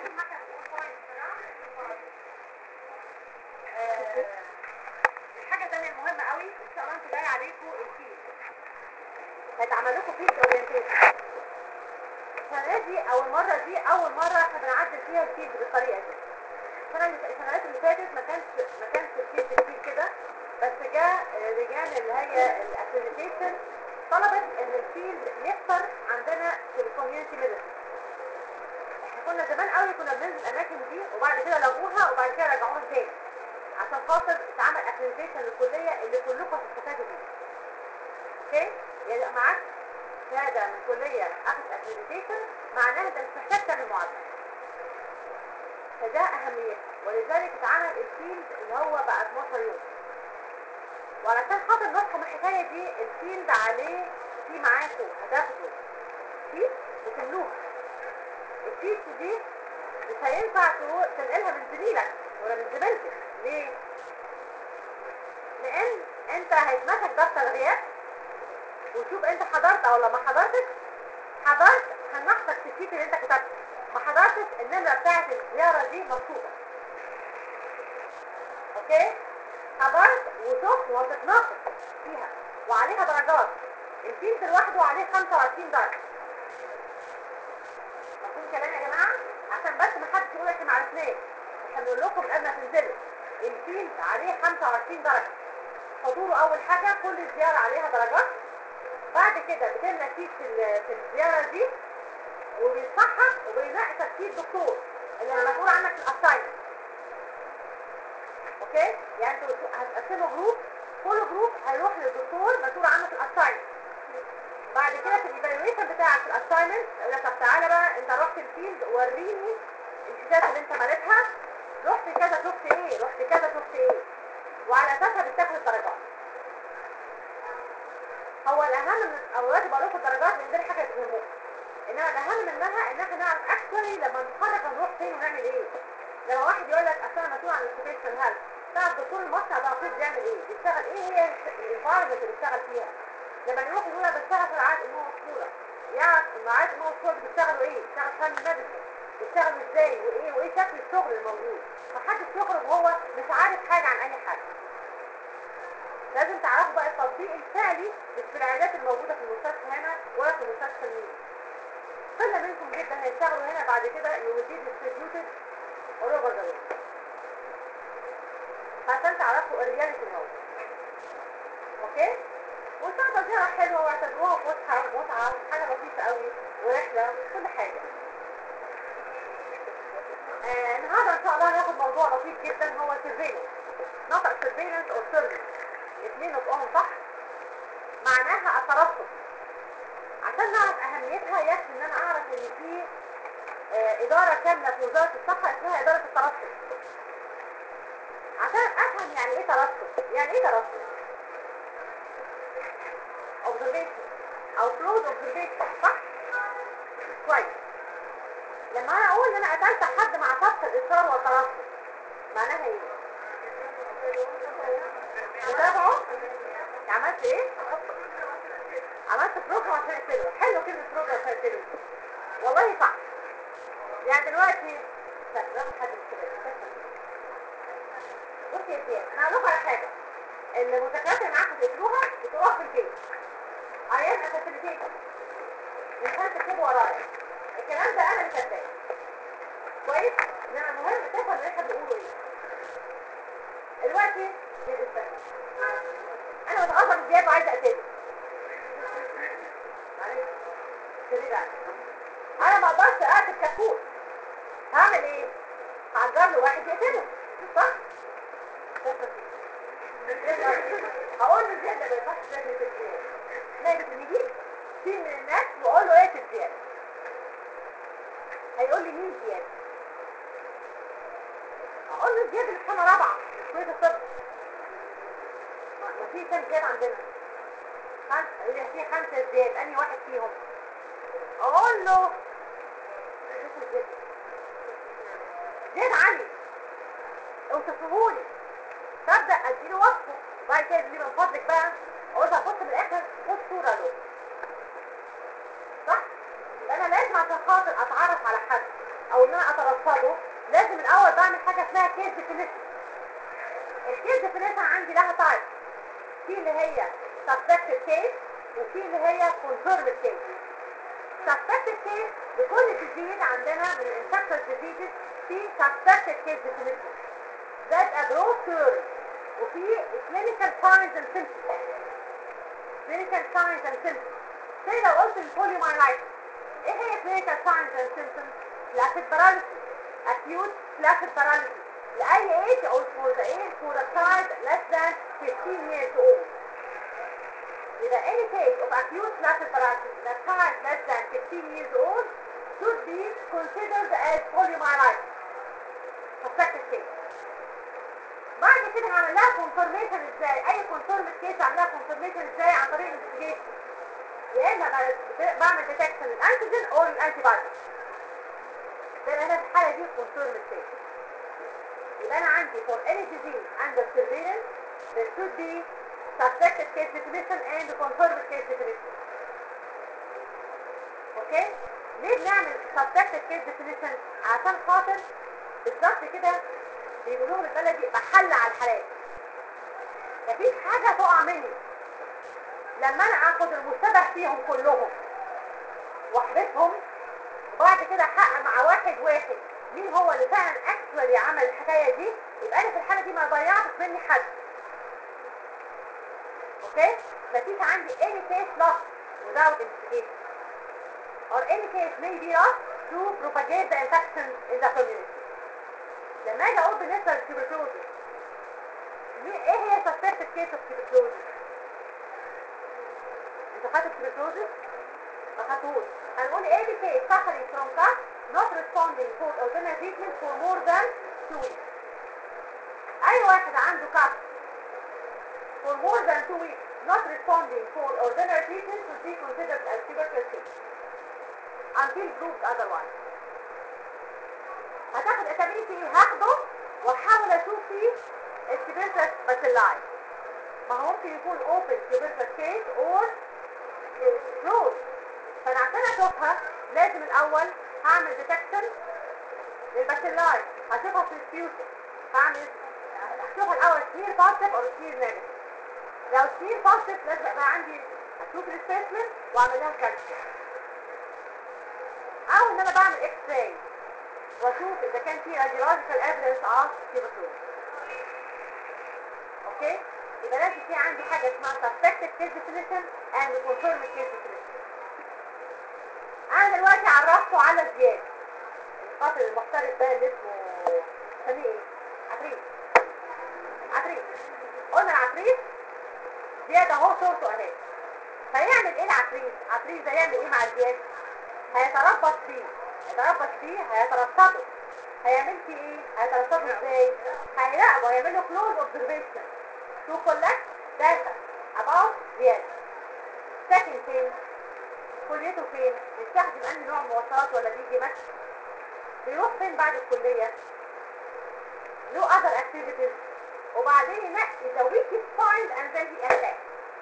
حاجه ثانيه مهمه قوي ان شاء الله انتوا جاي عليكم الفيل هيتعمل لكم فيلد اورينتيشن. السنه دي او المره دي اول مره احنا بنعدل فيها الفيلد بالطريقه دي. السنوات اللي فاتت ما كانش الفيلد كتير كده، بس جاء لجان اللي هي الاكريديتيشن طلبت ان الفيلد يكتر عندنا في الكوميونتي ميديسن. احنا كنا زمان قوي كنا بننزل الاماكن دي وبعد كده لغوها وبعد كده رجعوها تاني عشان خاطر اتعمل اكريديتيشن للكليه اللي كلكم هتستفادوا بيها. اوكي؟ يعني معاك شهاده من كليه اخذت اكريديتيشن معناها انت مش محتاج تعمل معادله. فده اهميتها، ولذلك اتعمل الفيلد اللي هو بقى 12 يوم. وعلشان خاطر نفهم الحكايه دي الفيلد عليه في معاكم هتاخدوا فيل وتملوها. الفيل دي مش هينفع تنقلها من زميلك ولا من زميلتك. ليه؟ لان انت هيتمسك دفتر غياب وشوف انت حضرت او لما حضرتش. حضرت هنحطك في الشيت اللي انت كتبته، ما حضرتش النمره بتاعت الزياره دي مكتوبه. اوكي؟ حضرت وشفت وهتتناقش فيها وعليها درجات. الفيلد لوحده عليه 25 درجه. مفهوم كلام يا جماعه؟ عشان بس ما حدش يقول احنا ما عرفناش. احنا بنقول لكم قبل ما تنزلوا الفيلد عليه 25 درجه. حضوره اول حاجه، كل زياره عليها درجات. بعد كده بتملى شيت في الزياره دي وبيصحح وبيناقشك فيه الدكتور اللي مسؤول عنك في الاساينمنت. اوكي؟ يعني انتوا هتقسموا جروب، كل جروب هيروح للدكتور مسؤول عنه في الاساينمنت. بعد كده في الايفالويشن بتاعك في الاساينمنت يقول لك طب تعالى بقى انت رحت الفيلد وريني الشيتات اللي انت مالتها، رحت كذا شفت ايه، رحت كذا شفت ايه، وعلى اساسها بتاخد الدرجات. هو الاهم من اولاد بقول لكم الدرجات لان دي حاجه تهمكم، انما الاهم منها ان احنا نعرف اكشولي لما نتخرج هنروح فين ونعمل ايه. لما واحد يقول لك اصل انا مسؤول عن السبيشال هيلث، تعرف دكتور المصنع ده المفروض بيعمل ايه، بيشتغل ايه، هي الانفايرمنت اللي بيشتغل فيها. لما يروح يقول لك بشتغل في رعايه امه وطفوله، يعرف رعايه امه وطفوله بيشتغلوا ايه، بيشتغلوا فاميلي ميديسن، بيشتغلوا ازاي وايه شكل الشغل الموجود. فحدش يخرج وهو مش عارف حاجه عن اي حاجه. لازم تعرفوا بقى التطبيق الفعلي مش في العيادات الموجوده في المستشفى هنا ولا في المستشفى الميدي. قلة منكم جدا هيشتغلوا هنا بعد كده يوديه ديستريبيوتد all over the world. عشان تعرفوا الرياليتي الموجود. اوكي؟ والصحبة زيارة حلوة واعتبروها فسحة ومتعة وحاجة لطيفة قوي ورحلة كل حاجة. النهارده ان شاء الله هناخد موضوع لطيف جدا هو surveillance. نطق surveillance او surveillance. الاثنين نطقهم صح. معناها الترصد. عشان نعرف اهميتها يكفي ان انا اعرف ان في ادارة كاملة في وزارة الصحة اسمها ادارة الترصد. عشان افهم يعني ايه ترصد. يعني ايه ترصد؟ observation او close observation صح؟ كويس. لما انا اقول ان انا قتلت حد مع سبق الاصرار والترصد معناها ايه؟ متابعه؟ عملت ايه؟ عملت بروجرام عشان اقتله. حلو كلمة بروجرام عشان اقتله. والله صح. يعني دلوقتي استخدام حد بصي يا سيدي انا هقول لكم على حاجه. المذاكرات اللي معاكم تقروها وتقروها في البيت. ايام اساسيتيشن مش هتكتبوا ورايا. الكلام ده انا اللي كاتباه. كويس؟ انما المهم تفهم اللي احنا بنقوله ايه. دلوقتي انا بتغاظى بزياد وعايزه اقتله. معلش كده بقى. انا ما اقدرش اقتل كتكوت. هعمل ايه؟ هعجر له واحد يقتله صح؟ هقول له زياد ما ينفعش تاكل الزياد. لازم نجيب في من الناس واقول له ايه الزياد. هيقول لي مين زياد؟ اقول له زياد اللي في سنه رابعه في كليه الطب. ما في كام زياد عندنا؟ 5. يقول لي في 5 زياد، انهي واحد فيهم؟ اقول له زياد علي اوصفهولي. تبدا اديله وصفه وبعد كده يقول لي من فضلك بقى اقول له بص من الاخر خد صوره له صح؟ انا لازم عشان خاطر خاطر اتعرف على حد او ان انا اترصده لازم الاول بعمل حاجه اسمها كيس ديفينيشن. الكيس ديفينيشن عندي لها تايب، في اللي هي suspected case وفي اللي هي confirmed case. suspected case لكل disease عندنا من infectious diseases في suspected case definition. That's a broad term. وفي clinical signs and symptoms. clinical signs and symptoms. زي لو قلت البوليومايلايتس، ايه هي clinical signs and symptoms؟ flaccid paralysis, acute flaccid paralysis. لأي age أو for the age for a child less than 15 years old. إذا any case of acute flaccid paralysis in a child less than 15 years old should be considered as poliomyelitis. suspected case. بعد كده هعمل لها confirmation ازاي؟ أي confirmed case هعمل لها confirmation ازاي؟ عن طريق investigation. يا إما بعمل detection للأنتيجين أو للأنتي بادي. ده هنا في الحالة دي confirmed case. يبقى أنا عندي for any disease under surveillance there should be suspected case definition and confirmed case definition. اوكي؟ ليه بنعمل suspected case definition؟ عشان خاطر بالظبط كده بيقولوه بالبلدي بحل على الحالات. مفيش حاجة تقع مني لما انا اخد المشتبه فيهم كلهم واحبسهم وبعد كده احقق مع واحد واحد مين هو اللي فعلا اكشوالي عمل الحكايه دي، يبقى انا في الحاله دي ما ضيعتش مني حد. اوكي؟ مفيش عندي any case lost without investigation or any case may be lost to propagate the infection in the community. لما اجي اقول بالنسبه للتيبركلوزيس ايه هي suspected case of tuberculosis؟ انت خدت التيبركلوزيس؟ ما خدتوش. هنقول any case suffering from cough not responding to ordinary treatment for more than 2 weeks. اي واحد عنده cough for more than 2 weeks not responding for ordinary treatment should be considered as tuberculosis until proved otherwise. هتاخد اسابيتي ايه؟ هاخده واحاول اشوف فيه التبركلوز باسيلاي. ما هو ممكن يكون open tuberculosis case or closed. فانا عشان اشوفها لازم الاول هعمل detection للباسيلاي، هشوفها في الفيوتر، هشوفها الاول سمير بوزيتيف او سمير نيجاتيف. لو سمير بوزيتيف لازم يبقى عندي اشوف السبيسمن واعمل لها كالسيوم، او ان انا بعمل اكس راي واشوف اذا كان في راديولوجيكال ايفيدنس اوف tuberculosis. اوكي؟ يبقى لازم في عندي حاجه اسمها suspected case definition and confirmed case definition. انا دلوقتي عرفته على زياد القاتل المحترف ده اللي اسمه سميه ايه؟ عفريت. قلنا العفريت زياد اهو صورته اهي. فيعمل ايه العفريت؟ عفريت ده يعمل ايه مع زياد؟ هيتربص بيه، هيترصده. هيعمل فيه ايه؟ هيترصده ازاي؟ هيراقبه، هيعمل له close observation to collect data about زياد. ساكن فين؟ كليته فين؟ بيستخدم انهي نوع مواصلات ولا بيجي مشي؟ بيروح فين بعد الكلية؟ له other activities. وبعدين ينقي the weakest point and then he attacks.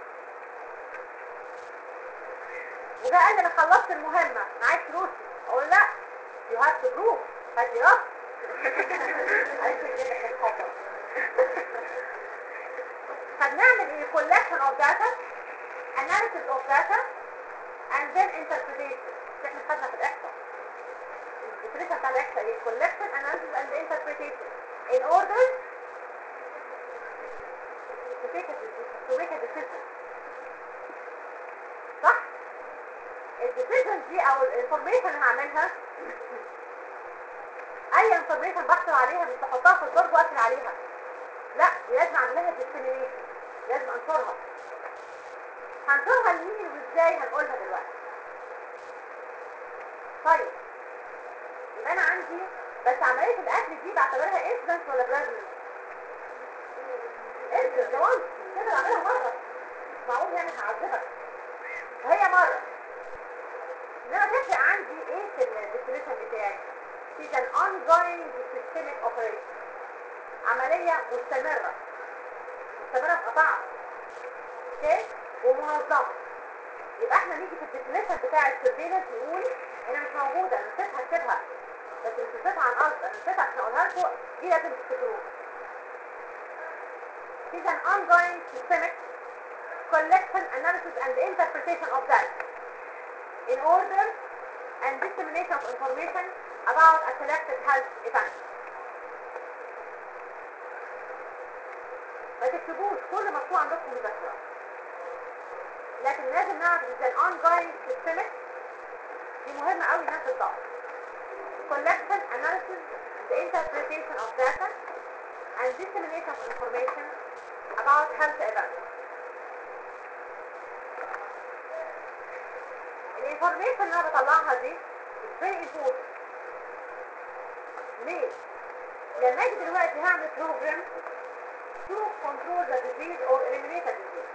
وده قال لي انا خلصت المهمة معاك فلوسي. اقول لا you have to prove. هاتي رأس. فبنعمل ايه؟ collection of data, analysis of data and then interpretation. احنا خدنا في الاحصاء الديفينيشن بتاع الاحصاء ايه؟ collection, analysis and interpretation in order to make a decision. صح؟ الديسيجن دي او الانفورميشن اللي هعملها اي انفورميشن بحصل عليها مش هحطها في الدرج واقفل عليها، لا دي لازم اعمل لها ديسيمينيشن، لازم انشرها. هنشرها لمين وازاي هنقولها دلوقتي. طيب يبقى انا عندي بس عمليه الاكل دي بعتبرها انسيدنت ولا بريفلنس؟ انسيدنت ده وانس كده بعملها مره، مش معقول يعني هعذبك وهي مره. انما تفرق عندي ايه في الديفينيشن بتاعي؟ is an ongoing systemic operation. عملية مستمرة بقطاع. اوكي؟ ومنظمة. يبقى احنا نيجي في الديفينيشن بتاع السيرفيلنس نقول هنا مش موجودة، انا نسيتها اكتبها، بس مش نسيتها عن قصد، انا نسيتها عشان اقولها لكم، دي لازم تفتكروها. It is an ongoing systemic collection, analysis and interpretation of data in order and dissemination of information about a selected health event. ما تكتبوش كل مكتوب عندكم مذكرة، لكن لازم نعرف it is an ongoing systemic، دي مهمة قوي الناس تطلع. Collection, analysis and interpretation of data and dissemination of information about health events. الانفورميشن اللي انا بطلعها دي is very important. ليه؟ لما اجي دلوقتي هعمل program to control the disease or eliminate the disease،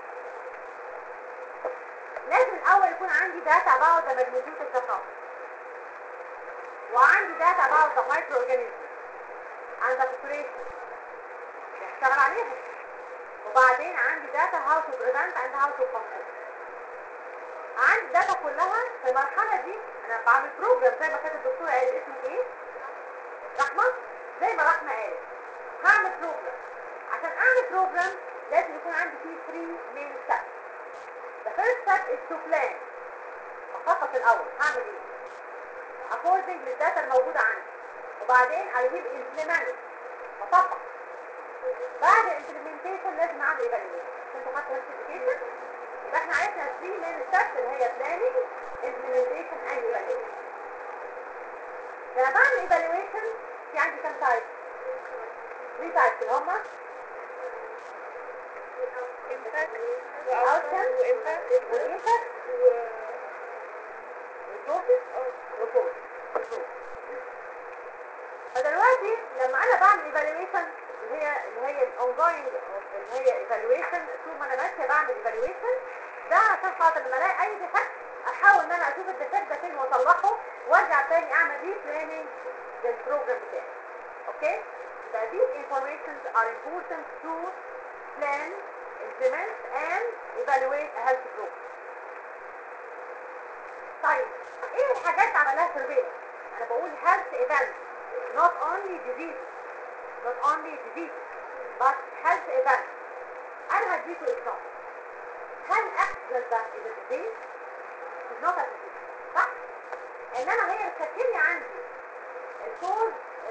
لازم الاول يكون عندي data about the magnitude of the problem، وعندي data about the microorganisms and the population اشتغل عليها، وبعدين عندي data how to prevent and how to control. عندي data كلها في المرحلة دي. انا بعمل بروجرام زي ما كانت الدكتورة قالت، اسمه ايه؟ رحمة. زي ما رحمة قالت هعمل بروجرام. عشان اعمل بروجرام لازم يكون عندي فيه 3 main steps. The first step is to plan. اخطط الاول هعمل ايه according للداتا الموجودة عندي، وبعدين I will implement، بطبق. بعد implementation لازم اعمل evaluation. انتوا خدتوا نفس education، يبقى احنا عرفنا 3 main steps اللي هي planning, implementation and evaluation. لما بعمل evaluation في عندي كام تايب؟ 3 تايبس اللي هما impact outcome والimpact resources. فدلوقتي لما انا بعمل evaluation اللي هي ongoing، اللي هي evaluation طول ما انا ماشيه بعمل evaluation، ده عشان خاطر لما الاقي اي ديفكت احاول ان انا اشوف الديفكت ده فين واصلحه وارجع تاني اعمل ريبلاننج للبروجرام بتاعي. اوكي؟ يبقى these informations are important to plan, implement and evaluate a health program. طيب ايه الحاجات اللي عملها surveillance؟ انا بقول health events، not only diseases but health events. انا هديكم example. هل accident ده is a disease؟ is not a disease، صح؟ انما هي بتشكل لي عندي الكوز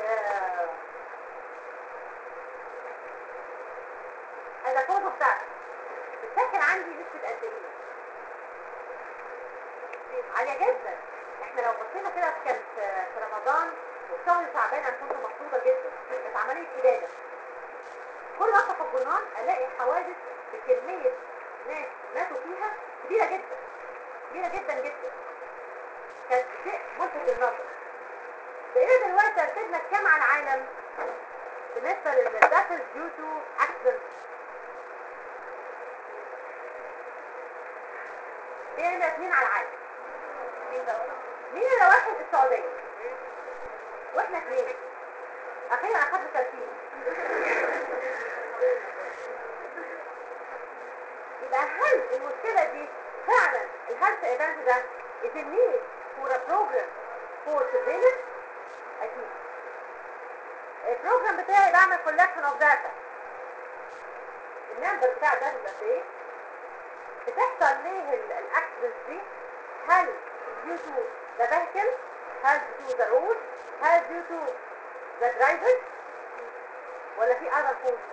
as a cause of death، بتشكل عندي نسبة قد ايه؟ عالية جدا. احنا لو بصينا كده كانت في رمضان والشهر تعبان انا كنت مبسوطة جدا، كانت عملية إبادة. كل ما افتح الجرنان الاقي حوادث بكمية ناس ماتوا فيها كبيرة جدا جدا. كانت شيء ملفت للنظر. بقينا دلوقتي ركزنا كام على العالم بالنسبة للدافز due to accidents؟ بقينا 2 على العالم. مين اللي واحد؟ السعودية، واحنا 2. اخيرا اخدنا ترتيب. يبقى هل المشكلة دي فعلا الهيلث ايفنت ده is a need for a program for surveillance؟ اكيد. البروجرام بتاعي بعمل collection of data. النمبر بتاع الداتا قد ايه؟ بتحصل ليه الاكسيدنتس دي؟ هل due to the vehicle؟ هل due to the road؟ هل due to the driver؟ ولا في other cause؟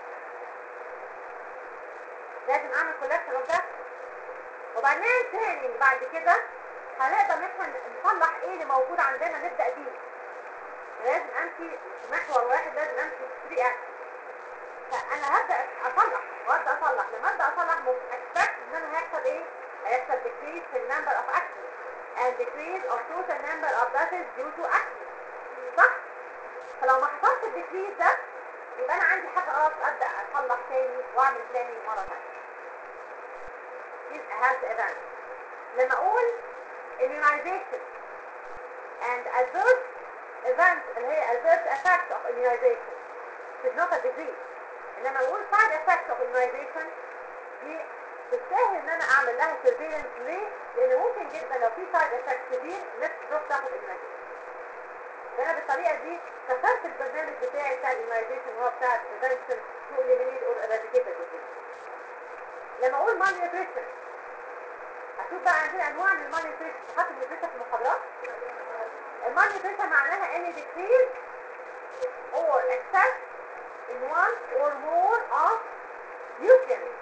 لازم اعمل collection of data، وبعدين تاني بعد كده هنقدر نحن نصلح ايه اللي موجود عندنا نبدأ بيه. لازم امشي مش محور واحد، لازم امشي في 3 اكشن. فانا هبدأ اصلح لما ابدأ اصلح expect ان انا هيحصل ايه؟ هيحصل decrease في number of actions and decrease of total number of deaths due to actions، صح؟ فلو ما حصلش الديكريز ده يبقى انا عندي حاجة غلط، ابدأ اصلح تاني واعمل بلاننج مرة تانية. is a health event. لما اقول immunization and adverse events اللي هي adverse effects of immunization is not a disease، انما اقول side effects of immunization دي تستاهل ان انا اعمل لها سيرفيلنس. ليه؟ لان ممكن جدا لو في سايد افكت كبير الناس تروح تاخد الميديكيشن. انا بالطريقه دي كسرت البرنامج بتاعي بتاع الاميونيزيشن هو بتاع البريفنشن تو اليمينيت اور اراديكيت الديزيز. لما اقول مال نيوتريشن اشوف بقى عندنا انواع من المال نيوتريشن. حط النيوتريشن في المحاضرات. المال نيوتريشن معناها ان decrease or excess in one or more of nutrients.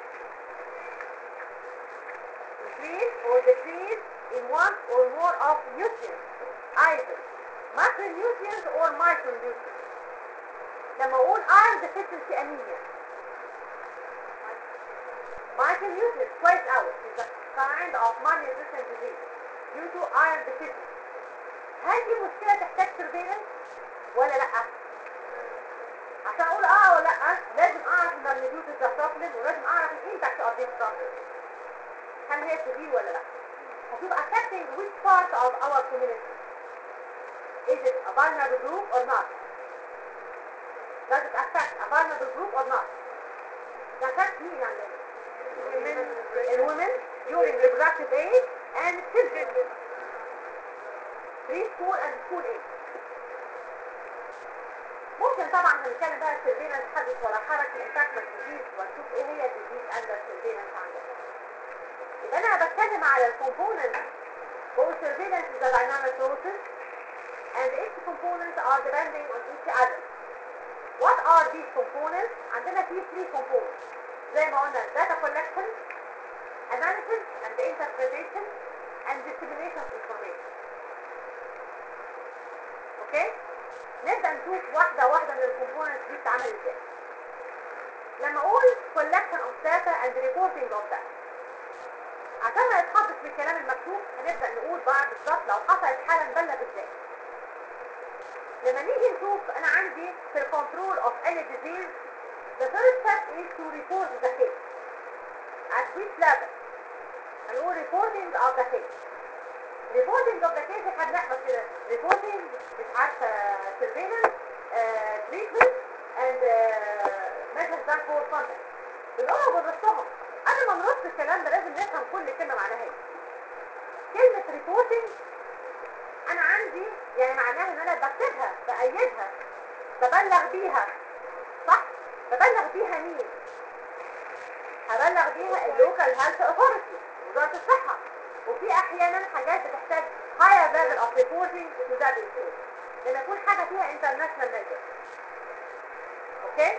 Increase or decrease in one or more of nutrients, either macronutrients or micronutrients. لما اقول iron deficiency anemia, micronutrients twice out is a kind of malnutrition disease due to iron deficiency. هل دي مشكلة تحتاج surveillance ولا لا؟ عشان اقول اه ولا لا لازم اعرف المالنيوتريشن ده سبلمنت ولازم اعرف الامباكت اوف ذيس سبلمنت. هل هي severe ولا لا؟ هشوف affecting which part of our community. Is it a vulnerable group or not? Does it affect a vulnerable group or not? It affects me يعني women during reproductive age and children. Preschool and school age. ممكن طبعا هنتكلم بقى السيرفيلانس حدث ولا حرج في انفكشن ديزيز ونشوف ايه هي الديزيز اندر السيرفيلانس عندنا. يبقى انا بتكلم على الكومبوننت. Both surveillance is a dynamic process and each components are depending on each other. What are these components? عندنا في 3 components زي ما قلنا data collection, analysis and interpretation and dissemination of information. اوكي؟ نبدأ نشوف واحدة واحدة من الكومبوننتس دي بتتعمل ازاي. لما اقول collection of data and reporting of data عشان ما يتحطش في الكلام المكتوب هنبدأ نقول بقى بالظبط لو حصلت حالة نبلغ ازاي. لما نيجي نشوف انا عندي في الكنترول of any disease the first step is to report the case. At which level؟ هنقول reporting of the case. reporting of the case احنا بنحفظ كده reporting مش عارفة surveillance treatment and measures done for contact. بنقولها بنرصهم. قبل ما نرص الكلام ده لازم نفهم كل كلمة معناها ايه. كلمة reporting انا عندي يعني معناها ان انا بكتبها بأيدها ببلغ بيها صح؟ ببلغ بيها مين؟ هبلغ بيها اللوكال هيلث اوثورتي وزارة الصحة. وفي احيانا حاجات بتحتاج higher level of reporting to that issue لما يكون حاجة فيها international measure. اوكي؟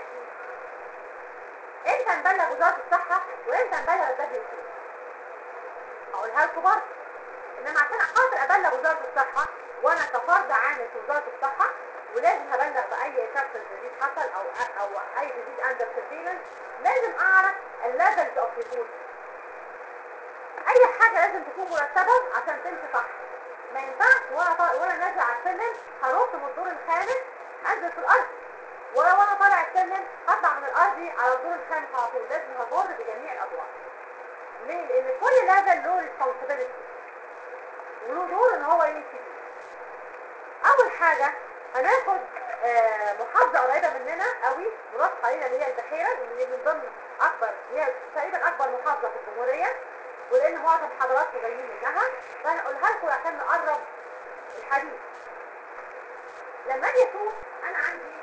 امتى نبلغ وزارة الصحة وامتى نبلغ WHO؟ هقولها لكم برضه. انما عشان خاطر ابلغ وزارة الصحة وانا كفرد عامل في وزارة الصحة ولازم هبلغ باي شخص جديد حصل او اي جديد اندر سيرفيلانس لازم اعرف الليفلز اوف ريبورت. اي حاجة لازم تكون مرتبة عشان تمشي صح. ما ينفعش وانا نازل على السلم هنط من الدور الخامس انزل في الارض وانا طالع السلم هطلع من الارض على الدور الخامس على طول. لازم همر بجميع الادوار. ليه؟ لان كل ليفل له ريسبونسبيلتي وله دور ان هو يمشي فيه. اول حاجة هناخد محافظة قريبة مننا قوي مرافقة لينا اللي هي البحيرة اللي من ضمن اكبر هي تقريبا اكبر محافظة في الجمهورية ولان معظم حضراتكم جايين منها فهنقولها لكم عشان نقرب الحديث. لما اجي اشوف انا عندي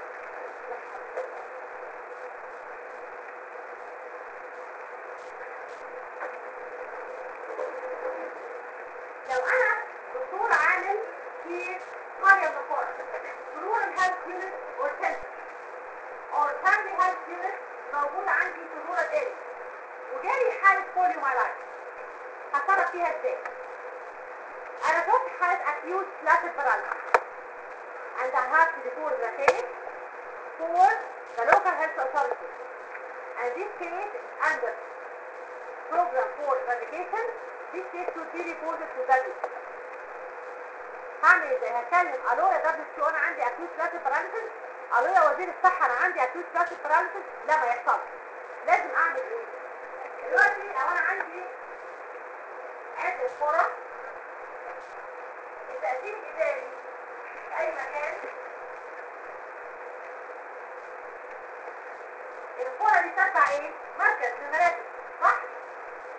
لو انا دكتور عامل في قرية من القرى rural health unit or center or family health unit موجود عندي في rural area وجالي حالة بوليو مايلايتس هتصرف فيها ازاي؟ انا شفت حالة acute flaccid paralysis and I have to report the case for the local health authority and this case is under program for eradication. This case should be reported to WHO. هعمل ازاي؟ هكلم الو يا WHO انا عندي acute flaccid paralysis. الو يا وزير الصحة انا عندي acute flaccid paralysis. لا ما يحصلش. لازم اعمل ايه؟ دلوقتي لو انا عندي عدة قرى التأثير الإداري في أي مكان القرى دي تتبع ايه؟ مركز لمراكز صح؟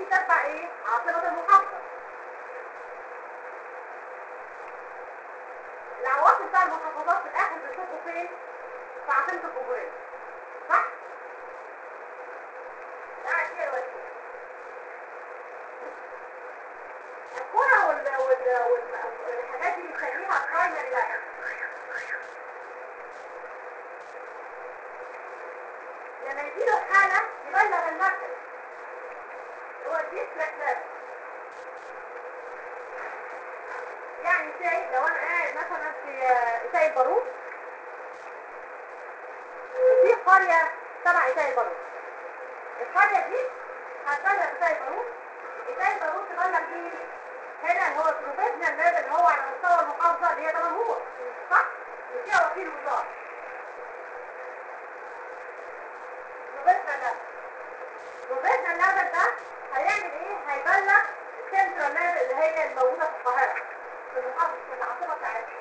تتبع ايه؟ عاصمة المحافظة. العواصم بتاع المحافظات في الاخر بيشوفوا فين؟ في عاصمة الجمهورية. صح؟ ده هي الوسيلة. الكرة والحاجات دي بنسميها برايمري ليفل. لما يجيله حالة يبلغ المركز هو الديستريكت ليفل. يعني زي لو انا قاعد مثلا في إتاي البارود وفي قرية تبع إتاي البارود، القرية دي هتبلغ إتاي البارود، إتاي البارود تبلغ مين؟ هنا اللي هو البروفيشنال ليفل اللي هو على مستوى المحافظة اللي هي طبعا هو صح؟ اللي فيها وكيل وزارة. البروفيشنال ليفل ده هيعمل ايه؟ هيبلغ السنترال ليفل اللي هي الموجودة في القاهرة في المحافظة في العاصمة بتاعتنا.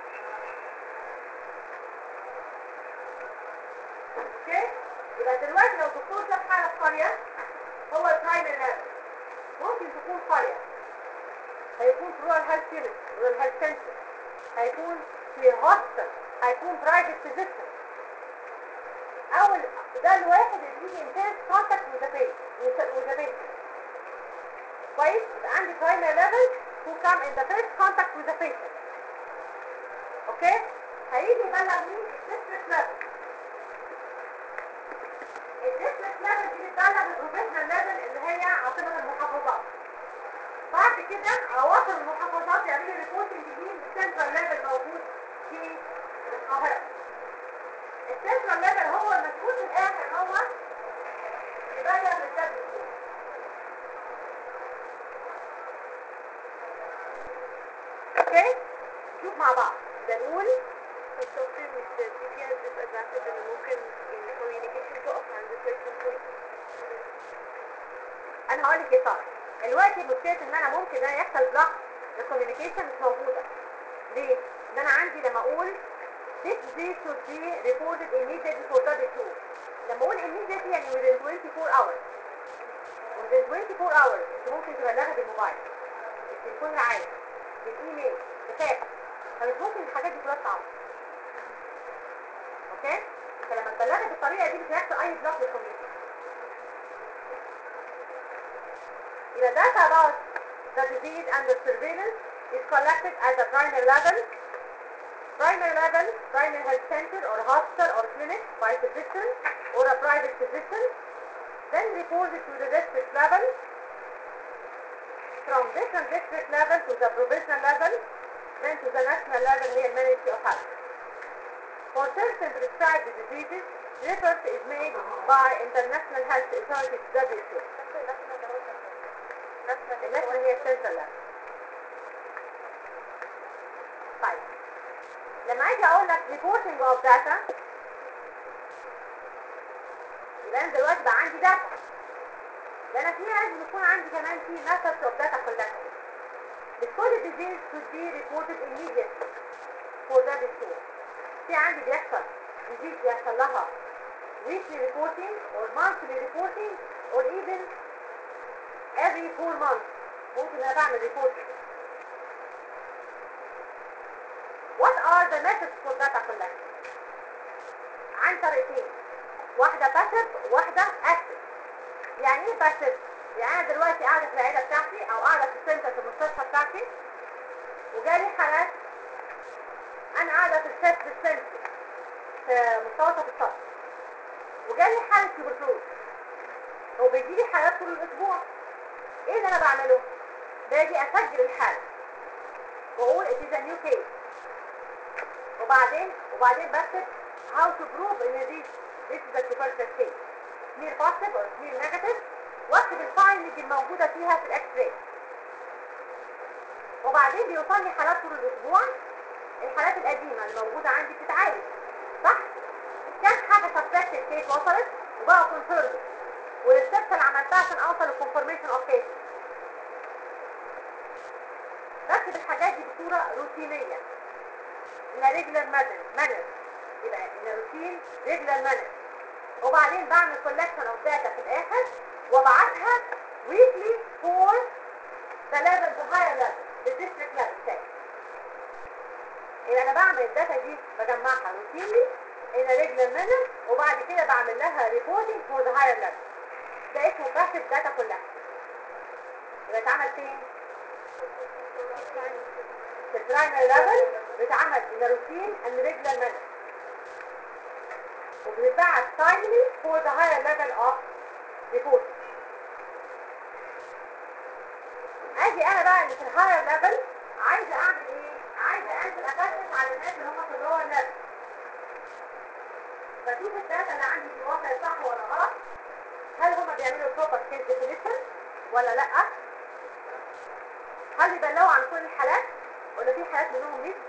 اوكي؟ يبقى دلوقتي لو دكتور شاف حالة في قرية هو البرايمري ليفل. ممكن تكون قرية، هيكون في رورال هيلث يونت، رورال هيلث سنتر، هيكون في هوستل، هيكون برايفت فيزيشن. اول ده الواحد اللي بيجي انتاج كونتاكت وذا بيشنت. كويس؟ يبقى عندي برايمري ليفل who come in the first contact with the patient. اوكي؟ هيجي يبلغ مين؟ الديستريكت ليفل. الديستريكت ليفل دي بتبلغ البروفيشنال ليفل اللي هي عاصمة المحافظات. بعد كده عواصم المحافظات يعملوا ريبورتنج جديد للسنترال ليفل موجود في القاهرة. السنترال ليفل هو المسؤول في الاخر ان هو يبلغ للدبليو. اوكي؟ نشوف مع بعض. ده نقول التوصيل مش فيها disadvantage ان ممكن الكوميونيكيشن تقف عند certain point. انا هقول لك ايه صح. دلوقتي مشكله ان انا ممكن انا يحصل بلوك الكوميونيكيشن مش موجوده. ليه؟ ان انا عندي لما اقول this should be reported immediately for W2. لما اقول immediately يعني within 24 hours. within 24 hours انت ممكن تبلغي بالموبايل، بالتليفون العادي، بالايميل، بفاكس. فمش ممكن الحاجات دي كلها تتعرض. اوكي؟ فلما تبلغي بالطريقه دي مش هيحصل اي بلوك للكوميونيكيشن. The data about the disease under surveillance is collected at the primary level, primary health center or hospital or clinic by physician or a private physician, then reported to the district level, from different district level to the provincial level, then to the national level here Ministry of Health. For certain prescribed diseases, research is made by International Health Authority WHO. الناس هي السنترال ليفل. طيب لما اجي اقول لك reporting of data يبقى انا دلوقتي بقى عندي داتا. ده انا فيها لازم يكون عندي كمان في methods of data collection. كل disease should be reported immediately for that issue. في عندي بيحصل disease بيحصل لها weekly reporting or monthly reporting or even every 4 months ممكن انا بعمل reporting. What are the methods for data collection؟ عن طريقتين، واحدة passive وواحدة active. يعني ايه passive؟ يعني انا دلوقتي قاعدة في العيادة بتاعتي او قاعدة في السنتر في المستشفى بتاعتي وجالي حالات، انا قاعدة في الشيست السنتر في مستوصف الشهر وجالي حالة تيوبركلوز وبيجيلي حالات طول الاسبوع. ايه اللي انا بعمله؟ باجي اسجل الحالة واقول it is a new case، وبعدين بكتب how to prove ان this is a tuberculosis case، سمير positive or سمير negative، واكتب الفايندنج الموجودة فيها في الاكس راي. وبعدين بيوصلني حالات طول الاسبوع، الحالات القديمة اللي موجودة عندي بتتعالج صح؟ كان حاجة suspected case وصلت وبقى confirmed، والستبس اللي عملتها عشان اوصل للconfirmation of case. بكتب الحاجات دي بصورة روتينية إلى regular manner، يبقى إلى روتين regular manner. وبعدين بعمل collection of data في الآخر وابعتها weekly for the level, the higher level, the district level test. يبقى انا بعمل الداتا دي بجمعها روتينلي in a regular manner وبعد كده بعمل لها reporting for the higher level. ده اسمه passive data collection. يبقى اتعمل فين؟ في البرايمري ليفل بيتعمل in a routine and regular manner وبيتبعت timely for the higher level of reporting. اجي انا بقى اللي في الهاير ليفل عايزه اعمل ايه؟ عايزه انزل افتش على الناس اللي هم في اللور ليفل. بشوف الداتا اللي عندي دي واقع صح ولا غلط. هل هم بيعملوا proper case definition ولا لا؟ هل يبلغوا عن كل الحالات ولا في حالات منهم ميس؟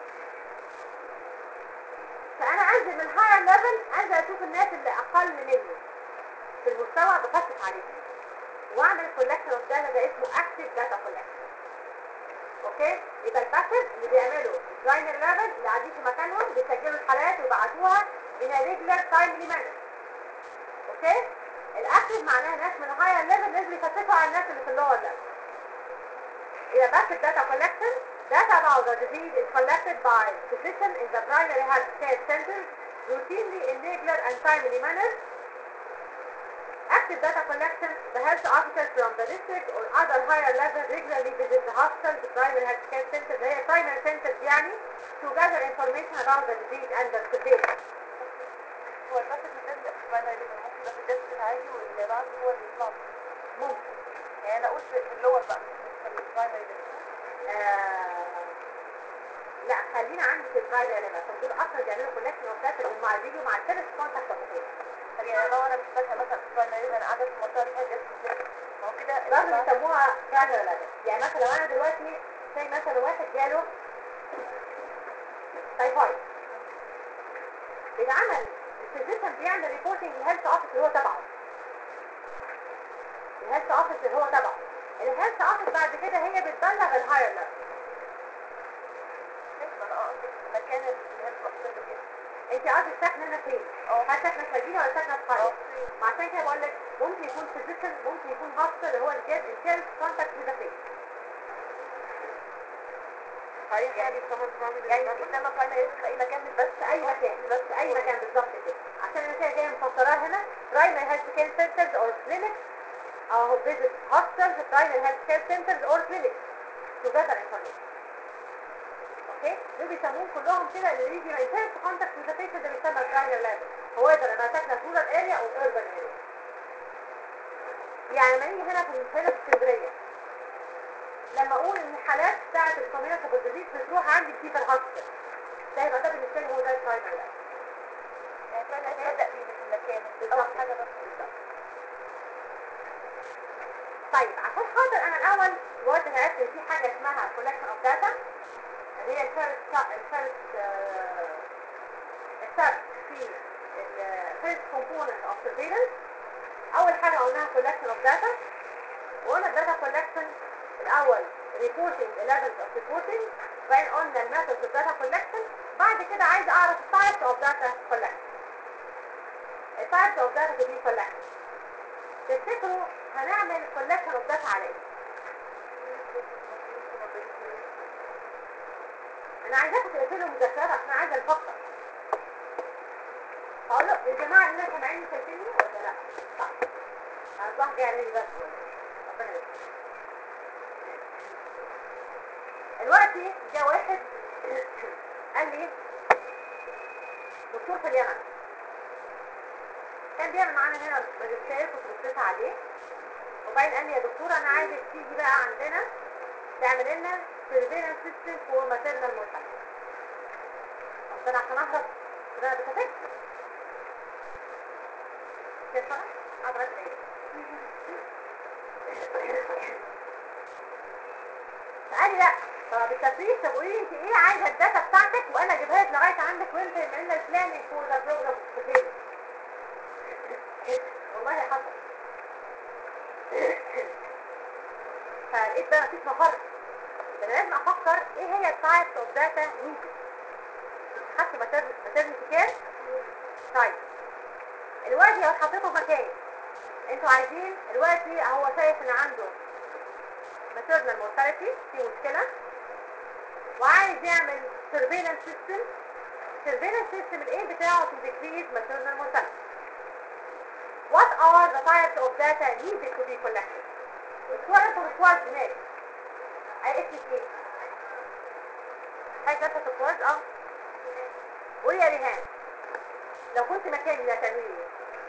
فانا انزل من الهاير ليفل انزل اشوف الناس اللي اقل مني في المستوى بفتش عليهم واعمل collection of data. ده اسمه active data collection. اوكي؟ يبقى الباسيف اللي بيعملوا البرايمري ليفل اللي قاعدين في مكانهم بيسجلوا الحالات ويبعتوها in a regular timely manner. اوكي؟ الاكتف معناها ناس من الهاير ليفل نزلوا يفتشوا على الناس اللي في اللور ليفل. يبقى passive data collection, data about the disease is collected by physician in the primary health care center routinely in regular and timely manner. Active data collection, the health officers from the district or other higher level regularly visit the hospital, the primary health care center, the primary center يعني to gather information about the disease and the surveillance. هو الباسف بتبدأ في البرايمري ليفل ممكن يبقى في الديسك العادي واللي بعده هو اللي يطلع ممكن. يعني انا اقول في اللور بقى في البرايمري ليفل. لا خلينا عندي في البرايمري ليفل عشان دول اصلا بيعملوا كولكشن اوف داتا مع الفيديو مع الفيرست كونتاكت اوف طب يعني لو انا مش فاكره مثلا في البرايمري ليفل انا قاعده في المنطقه اللي فيها ديسك ما هو كده برضه بيسموها برايمري ليفل. يعني مثلا لو انا دلوقتي زي مثلا واحد جاله تايفايد بيتعمل الفيزيشن بيعمل ريبورتنج للهيلث اوفيس اللي هو تبعه. الهيلث اوفيس اللي هو تبعه الهيلث اوفيس بعد كده هي بتبلغ الهاير ليفل. مكان الهيلث اوفيسر اللي فيها انت قصدك ساكنه هنا فين؟ هل ساكنه في مدينه ولا ساكنه في قريه؟ ما عشان كده بقول لك ممكن يكون فيزيشن ممكن يكون هوسبيتال اللي هو الفيرست كونتاكت وذ بيشنت. صحيح يعني كمان برايمري يعني قدامك برايمري ليفل في اي مكان مش بس في اي مكان في اي مكان بالظبط كده. عشان انا كده جايه مفسراها هنا برايمري هيلث كير سنترز اور كلينكس او فيزيت هوسبيتالز برايمري هيلث كير سنترز اور كلينكس تو جذر انفورميشن. اوكي دول بيسموهم كلهم كده اللي يجي من فيرست كونتاكت وذ بيشنت ده بيسمى برايمري ليفل. هو يقدر ابقى ساكنه في رورال اريا او اوربان اريا. يعني لما نيجي هنا في اسكندريه لما اقول ان الحالات بتاعت الكوميونيكابل ديزيز بتروح عندي الفيفر هوسبيتال ده يبقى ده بالنسبه لي هو ده البرايمري ليفل. يعني فعلا هتبدا في المكان بالظبط حاجه بس بالظبط. طيب عشان خاطر انا الاول دلوقتي عرفت ان في حاجه اسمها كولكشن اوف داتا اللي هي الفيرست في الفيرست كومبوننت اوف سيرفيلانس. اول حاجه قلناها كولكشن اوف داتا وقلنا الداتا كولكشن الاول ريبورتنج ليفلز اوف ريبورتنج وبعدين قلنا الميثودز اوف داتا كولكشن. بعد كده عايزه اعرف التايبس اوف داتا كولكشن. التايبس اوف داتا تو بي كولكشن تفتكروا هنعمل كولكشن اوف داتا على ايه؟ انا عايزاكم تقفلوا مذكرات عشان عايزه افكر. هقول له يا جماعه اللي سامعيني شايفيني ولا لا؟ طيب انا الظهر جاي عليا بس ربنا يستر. دلوقتي جه واحد قال لي دكتور في اليمن كان بيعمل معانا هنا ماجستير كنت بصيت عليه وبعدين قال لي يا دكتور انا عايزك تيجي بقى عندنا تعمل لنا سيرفيلانس سيستم فور ماتيرنال مورتاليتي. قلت انا عشان اهرب ده بتفكر كيف صح؟ عبرت ايه؟ فقال لي لا طب بالتفريق طب قولي لي انت ايه عايزه الداتا بتاعتك وانا اجيبها لك لغايه عندك وانت يعمل لنا البلاننج فور ذا بروجرام سيرفيلانس. والله حصل. فلقيت بقى مفيش مفر. ده انا لازم افكر ايه هي التايبس اوف داتا نيدد. خدت ماتيرنتي كير. طيب الواد لو حطيته في مكان انتوا عايزين دلوقتي هو شايف ان عنده maternal mortality في مشكلة وعايز يعمل surveillance system. surveillance system الايه بتاعه to decrease maternal mortality. What are the types of data needed to be collected؟ الصور انتوا بتصور هناك اسمك ايه؟ حاجة جالسة تتوز قولي يا ريهان لو كنت مكاني هتعملي ايه؟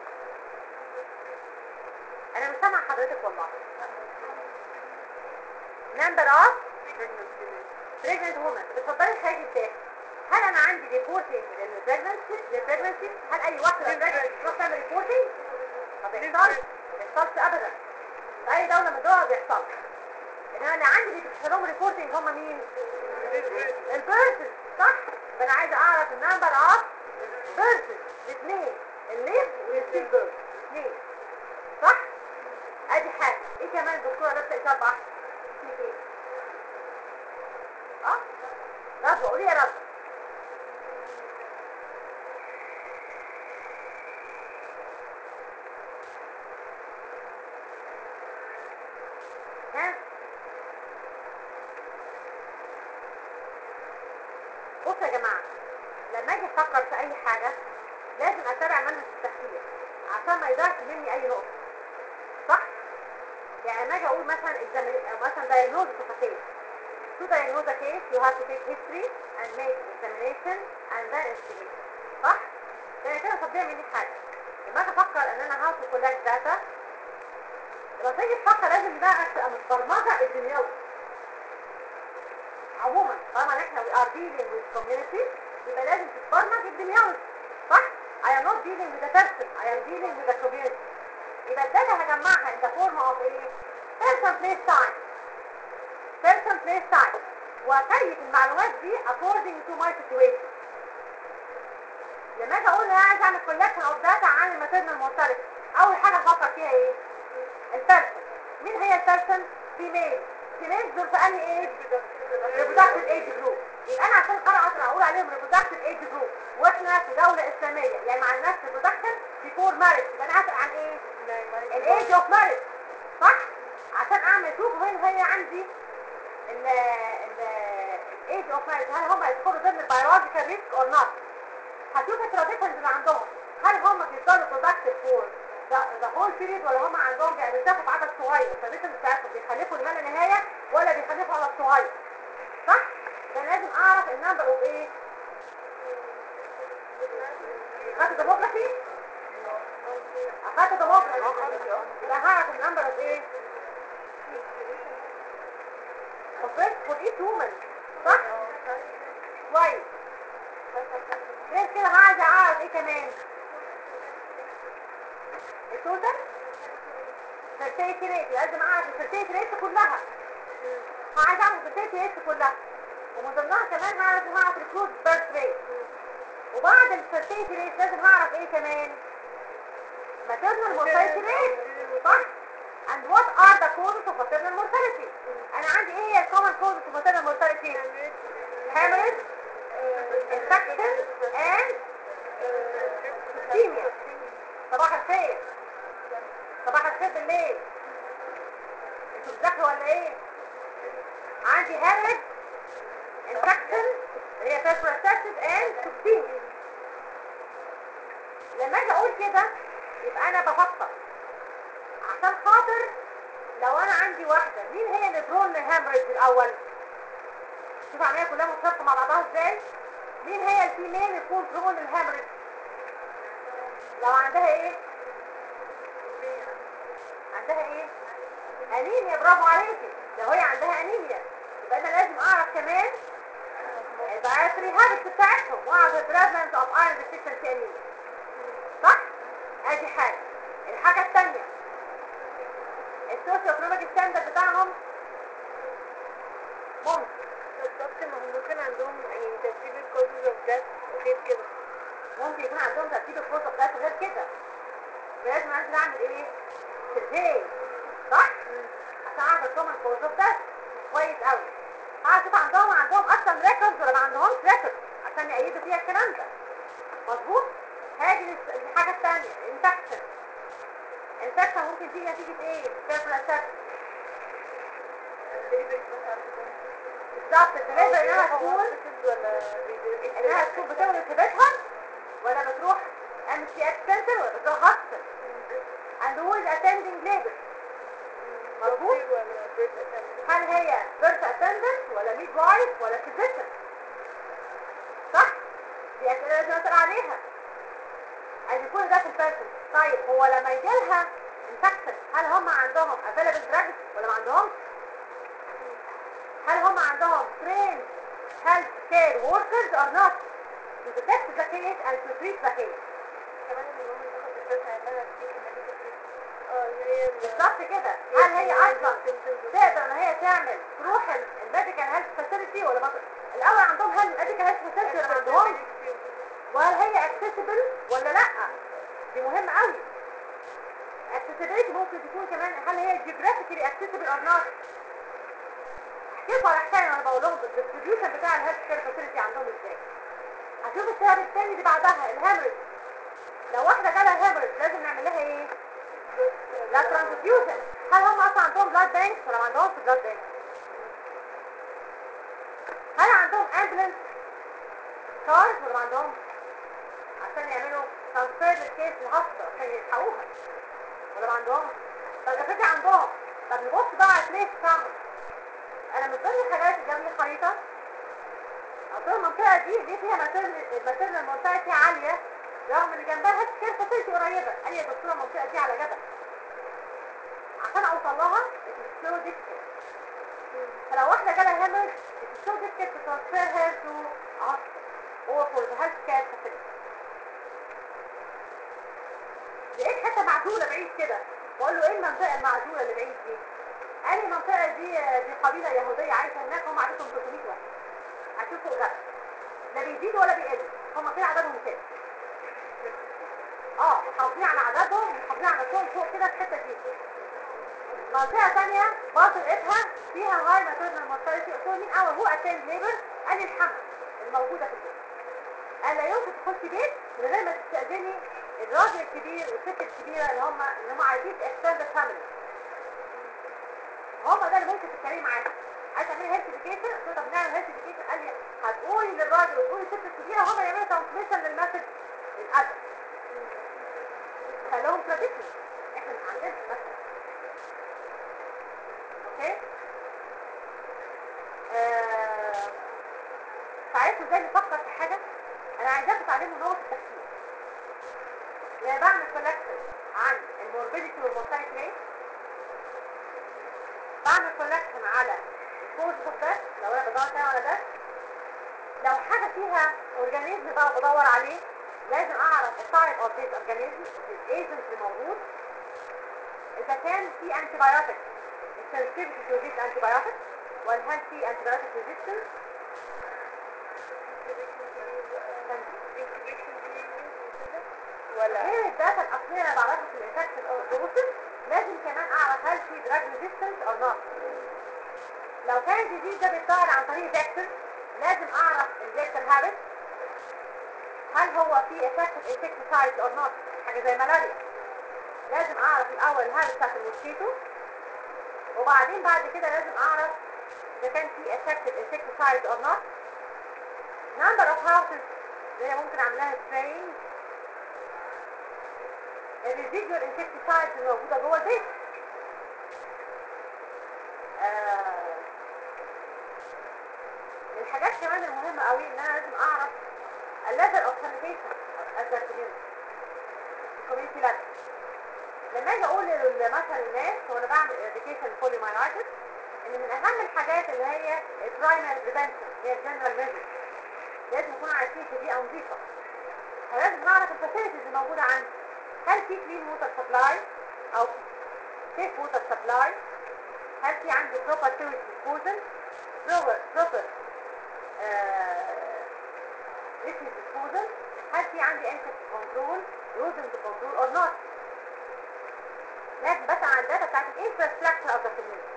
انا مش سامعة حضرتك والله. number of pregnant women. بتفضلي الحاجة التاني. هل انا عندي ريبورتنج للبريجنسي؟ هل اي واحدة pregnant تروح تعمل ريبورتنج؟ ما بيحصلش ابدا. في اي دولة من الدول بيحصل. انما اللي عندي اللي بيحصلهم ريبورتنج هم مين؟ البيرسز صح؟ فانا عايزة اعرف النمبر اوف بيرسز الاثنين الليف والستيل بيرس اثنين صح؟ ادي حاجة. ايه كمان الدكتورة لابسة اشارة احمر؟ اسمك ايه؟ رضوى قولي يا رضوى. ها؟ بصوا يا جماعة لما اجي افكر في اي حاجة لازم اتابع منهج التفكير عشان ما يضيعش مني اي نقطة صح؟ يعني لما اجي اقول مثلا مثلا diagnosis of a case. To diagnose a case you have to take history and make examination and then investigation صح؟ ده كده تضيع مني حاجة. لما اجي افكر ان انا how to collect data لما تيجي تفكر لازم دماغك تبقى متبرمجة الديميولوجي عموما طالما احنا we are dealing with community يبقى لازم تتبرمج الديميولوجي صح؟ I am not dealing with a person I am dealing with a community. يبقى الداتا هجمعها in the form of ايه؟ person place time person place time واكيف المعلومات دي according to my situation. لما اجي اقول انا عايز اعمل collection of data عن الماتيرنال مورتاليتي اول حاجه افكر فيها ايه؟ البيرسون. مين هي البيرسون؟ فيميل دول في انهي ايج؟ ريبرودكتيف ايج جروب. يبقى انا عشان اقدر اقول عليهم ريبرودكتيف ايج جروب واحنا في دوله اسلاميه يعني مع الناس ريبرودكشن بيفور مارج يبقى انا هسال عن ايه؟ الايج اوف مارج صح؟ عشان اعمل شوف وين هي عندي الايج اوف مارج هل هم يدخلوا ضمن البيولوجيكال ريسك اور نوت؟ هشوف التراديشنز اللي عندهم هل هم بيفضلوا برودكتيف فور ذا هول بيريد ولا هم عندهم بيعملوا في عدد صغير التراديشنز بتاعتهم بيخلفوا لما لا نهايه ولا بيخلفوا عدد صغير صح؟ ده لازم اعرف النمبر اوف ايه؟ اخدت ديموغرافي؟ اخدت ديموغرافي يبقى هعرف النمبر اوف ايه؟ فور ايتش وومن صح؟ كويس غير كده عايزه اعرف ايه كمان؟ التوتال fertility rate لازم اعرف الفيرتيليتي ريت كلها. عايز اعرف الفيرتيليتي ريت كلها ومن ضمنها كمان هعرف الكروز بيرث ريت وبعد الفيرتيليتي ريت لازم اعرف ايه كمان؟ maternal mortality rate صح؟ and what are the causes of maternal mortality؟ انا عندي ايه هي common causes of maternal mortality؟ hemorrhage infection and leukemia. صباح الخير صباح الخير بالليل انتوا بتذاكروا ولا ايه؟ عندي hemorrhage infection اللي هي perforated and leukemia. لما اجي اقول كده يبقى انا بفكر عشان خاطر لو انا عندي واحدة مين هي اللي برون هامرج الاول؟ شوف عملية كلها متشابكة مع بعضها ازاي؟ مين هي الفيميل اللي تكون برون الهامرج؟ لو عندها ايه؟ عندها ايه؟ انيميا. برافو عليكي. لو هي عندها انيميا يبقى انا لازم اعرف كمان الدايتري هابتس بتاعتهم واعرف البريفالنس اوف ايرون ديفيشنسي انيميا صح؟ ادي حاجة. الحاجة الثانية السوشيو ايكونوميك ستاندرد بتاعهم ممكن بالظبط ما هم ممكن عندهم يعني ترتيب الكوزز اوف ديث غير كده ممكن يكون عندهم ترتيب الفرصة بتاعته غير كده. لازم انزل اعمل ايه؟ سيرفي صح؟ عشان اعرف الكومن كوز اوف ديث كويس قوي. هشوف عندهم اصلا ريكوردز ولا ما عندهمش ريكوردز عشان يأيدوا فيها الكلام ده مظبوط؟ هذه الحاجة الثانية الانفكشن انفكشن ممكن تيجي نتيجة ايه؟ كيرفل اسيبت. بالظبط الدليفري انها تكون بتولد في بيتها ولا بتروح MCH سنتر ولا بتروح هوسبيتال and who is attending labor. مظبوط؟ هل هي birth attendant ولا midwife ولا physician؟ صح؟ دي أسئلة لازم أسأل عليها. عايز يكون ده في البيرسون. طيب هو لما يجيلها infection هل هم عندهم available drugs ولا ما عندهمش؟ هل هم عندهم trained health care workers or not to detect the case and to treat the case. كمان ان الام تاخد الفرصه انها تشيك النتيجه اللي هي بالظبط كده. هل هي اصلا تقدر ان هي تعمل تروح الميديكال هيلث فاسيلتي ولا ما الاول عندهم هل الميديكال هيلث فاسيلتي ولا ما عندهمش؟ وهل هي اكسسبل ولا لا؟ دي مهمه قوي. اكسسبيلتي ممكن تكون كمان هل هي جيوغرافيكالي اكسسبل اور نوت. احكي على حكايه انا بقول لهم الديستريبيوشن بتاع الهيلث كير فاسيلتي عندهم ازاي. هشوف السبب الثاني اللي بعدها الهيموريج. لو واحده جالها هيموريج لازم نعمل لها ايه؟ لا ترانسفيوجن. هل هم اصلا عندهم بلاد بانك ولا ما عندهمش بلاد بانك؟ هل عندهم امبولانس كارز ولا ما عندهمش؟ عشان يعملوا ترانسفير للكيس للهوسبيتال عشان يلحقوها ولا ما عندهمش؟ طب افرضي عندهم. طب نبص بقى على البليس بتاعهم. انا من ضمن الحاجات اللي جاب لي خريطه اصل المنطقه دي فيها ماتيرنال مورتاليتي عاليه رغم ان جنبها هيلث كير فاسيلتي قريبه. قال لي يا دكتوره المنطقه دي على جبل عشان اوصل لها سلو ديكتور. فلو واحده جالها هيموريج سلو ديكتور ترانسفير هير تو هوسبيتال اور فور ذا هيلث كير فاسيلتي. لقيت حته معزوله بعيد كده بقول له ايه المنطقه المعزوله اللي بعيد دي؟ قال لي المنطقه دي قبيله يهوديه عايشه هناك هم عددهم 300 واحد. هتشوفوا جبل لا بيزيد ولا بيقل. هم كده عددهم كده. محافظين على عددهم ومحافظين على نفسهم فوق كده في الحته دي. منطقه ثانيه برضه لقيتها فيها هاي ماتيرنال مورتاليتي. قلت له مين اول هو اتند ليبر؟ قال لي الحمل الموجوده في البيت. قال لا يمكن تخشي بيت من غير ما تستاذني الراجل الكبير والست الكبيره اللي هم عايزين اكستندد فاميلي. هم ده اللي ممكن تتكلمي معاهم. عايز تعملي هيلث اديوكيشن؟ قلت له طب نعمل هيلث اديوكيشن. قال لي هتقولي للراجل وتقولي للست الكبيره هم يعملوا ترانسميشن للمسج للادب. خلوهم تراديشنال. احنا ما عندناش مثلا. اوكي؟ فعرفتوا ازاي نفكر في حاجه؟ انا عايزاكم تعلموا نوع التفكير. لما بعمل كولكشن عن الموربيديتي والمورتاليتي ريت بعمل كولكشن على الكوز اوف ديث لو انا بدور تاني على ده. لو حاجه فيها اورجانيزم بقى بدور عليه لازم اعرف التايب اوف ذيس اورجانيزم الايجنت اللي موجود. اذا كان في انتي بايوتيك السنسيتيفيتي تو ذيس انتي بايوتيك ولا هل في انتي بايوتيك ريزيستنس ولا غير الداتا الاصليه اللي بعرفها في الانفكشن او البروسيس. لازم كمان اعرف هل في دراج ريزيستنس او نوت. لو كان الديزيز ده بيتطور عن طريق فيكتور لازم اعرف الفيكتور هابت. هل هو في افكتيف انسكتيسايد اور نوت؟ حاجه زي ملاريا لازم اعرف الاول الهابت بتاعت الموسكيتو وبعدين بعد كده لازم اعرف اذا كان في افكتيف انسكتيسايد اور نوت. نمبر اوف هاوسز اللي ممكن اعملها سبراينج. الريزيدوال انسكتيسايدز الموجوده جوه البيت. من الحاجات كمان المهمه قوي ان انا لازم اعرف الليفل اوف سانيتيشن از الكوميونتي ليفل. لما اجي اقول مثلا الناس وانا بعمل اديوكيشن بوليمايلايتس ان من اهم الحاجات اللي هي البرايمري بريفنشن هي الجنرال ميجرز لازم نكون عارفين في بيئه نظيفه. فلازم نعرف الفاسيلتيز الموجوده عندي. هل في كلين ووتر سبلاي او سيف ووتر سبلاي؟ هل في عندي بروبر سيوج ديسبوزل؟ بروبر ريسيج ديسبوزل؟ هل في عندي انسكت كنترول رودنت كنترول اور نوت؟ لازم بس على الداتا بتاعت الانفراستراكشر اوف ذا كوميونتي.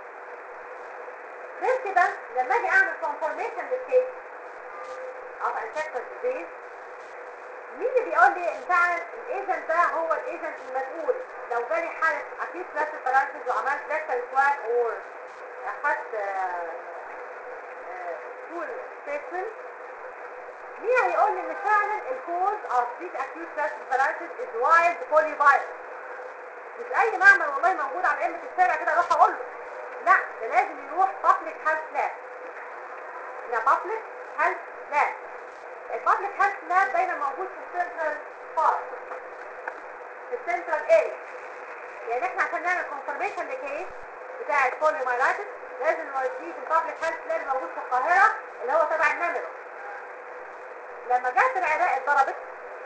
غير كده لما اجي اعمل كونفورميشن للكيس اوف انفكتد ديزيز مين اللي بيقول لي ان فعلا الايجنت ده هو الايجنت المسؤول لو جالي حالة اكيد بلاستيك باراليسيس وعملت ريكتال سواب اور اخدت طول سبيسمن، مين هيقول لي ان فعلا الكوز اوف ذيس اكيوت بلاستيك باراليسيس از وايلد بولي فايروس؟ مش اي معمل والله موجود على قمة الشارع كده اروح اقول له، لا ده لازم يروح بابليك هيلث لاب. لا بابليك هيلث لاب. البابليك هيلث لاب دايما موجود في السنترال بارت، في السنترال اريا. يعني احنا عشان نعمل كونفرميشن لكيس بتاع البوليومايلايتس لازم نوديه في البابليك هيلث لاب موجود في القاهرة اللي هو تبع النمرة. لما جت العراق اتضربت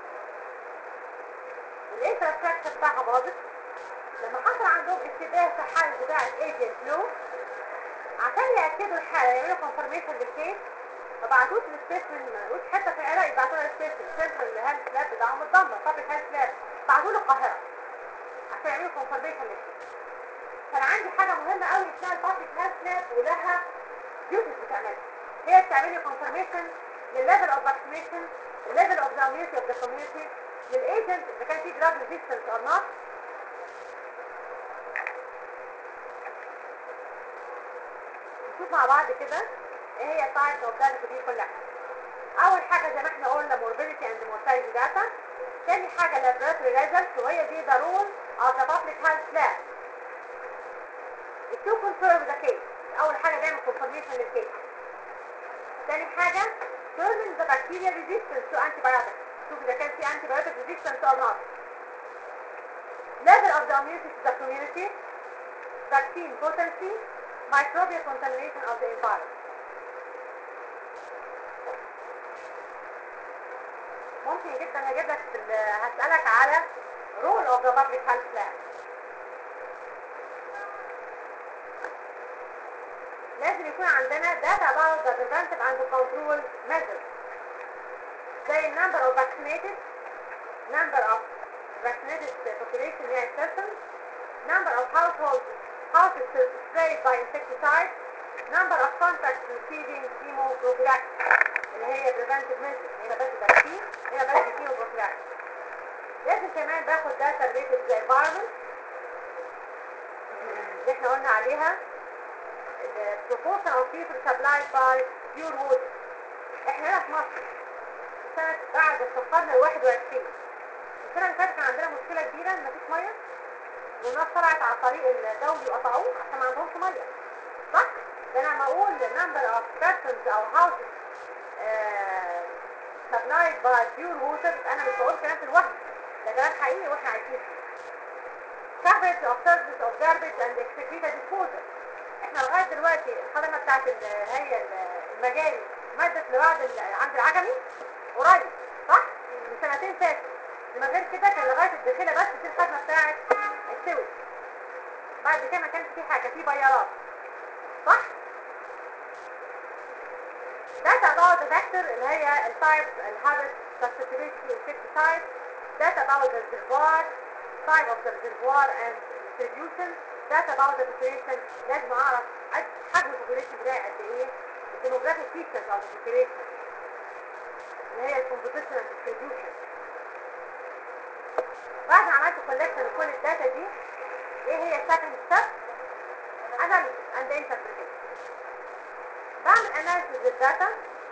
والانفراستراكشر بتاعها باظت، لما حصل عندهم اشتباه في الحالة بتاعة ايجنت فلو، عشان يأكدوا الحالة يعملوا كونفرميشن للكيس ما بعتوش للسبيسمن، ما لقوش حتة في العراق يبعتوا لها السبيسمن، سنترال هيلث لاب بتاعهم اتدمر، بابليك هيلث لاب بعتوا له القاهرة عشان يعملوا كونفرميشن للكيس. كان عندي حاجة مهمة قوي اسمها البابليك هيلث لاب ولها ديوتيز بتعملها. هي بتعمل لي كونفرميشن للليفل اوف فاكسينيشن، الليفل اوف ذا اميونيتي اوف ذا كوميونتي، للايجنت اذا كان في دراج ريزيستنس اور نوت. نشوف مع بعض كده ايه هي التايبس اوف داتا دي كلها. اول حاجه زي ما احنا قلنا موربيديتي اند مورتاليتي داتا. تاني حاجه لابراتوري ريزلتس وهي دي ذا رول اوف ذا بابليك هيلث لاب تو كونفيرم ذا كيس. اول حاجه بيعمل كونفرميشن للكيس. تاني حاجه determine the bacterial resistance to antibiotics. شوف اذا كان في antibiotic resistance or not. Level of the immunity to the community, vaccine potency, microbial contamination of the environment. ممكن جدا اجيب لك هسألك على role of the public health plan. لازم يكون عندنا data about the preventive and control measures. زي number of vaccinated, number of vaccinated population near persons, number of houses sprayed by insecticides, number of contacts receiving chemoprophylaxis اللي هي preventive measures. هنا بس vaccine، هنا بس chemoprophylaxis. لازم كمان باخد data related to the environment اللي احنا قلنا عليها the proportion of people supplied by pure water. احنا هنا في مصر سنة بعد القرن ال21 السنة اللي فاتت كان عندنا مشكلة كبيرة ان مفيش مية، والناس طلعت على الطريق الدولي وقطعوه عشان ما عندهمش مية. صح؟ ده انا لما اقول number of persons او houses supplied by pure water انا مش بقول كلام في الوهم، ده كلام حقيقي واحنا عايشين فيه. coverage of services of garbage and excreta disposal. احنا لغاية دلوقتي الخدمة بتاعت هي المجاري مادت لبعض عند العجمي قريب، صح؟ من سنتين فاتوا. لما غير كده كان لغاية الدخيلة بس في الخدمة بتاعت السوي. بعد كده ما كانش في حاجة، في بيارات، صح؟ data about the vector اللي هي التايبس الهابت susceptibility insecticide. data about the reservoir, type of the reservoir and distribution. data about the population. لازم اعرف حجم البوبوليشن بتاعي قد ايه، الديموغرافيك فيتشرز اوف البوبوليشن اللي هي الكومبوزيشن اند ديستريبيوشن. بعد ما عملت كولكشن لكل الداتا دي، ايه هي السكند ستيب؟ اناليسيس اند انتربريتيشن. بعمل اناليسيس للداتا،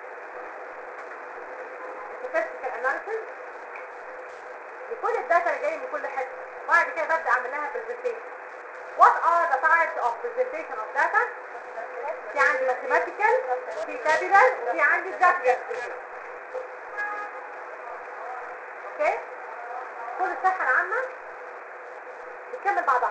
statistical analysis لكل الداتا اللي جايه من كل حته. بعد كده ببدا اعمل لها presentation. What are the types of presentation of data؟ في عندي mathematical، في tabular، وفي عندي graphical. اوكي؟ كل الصحة العامة بتكمل بعضها.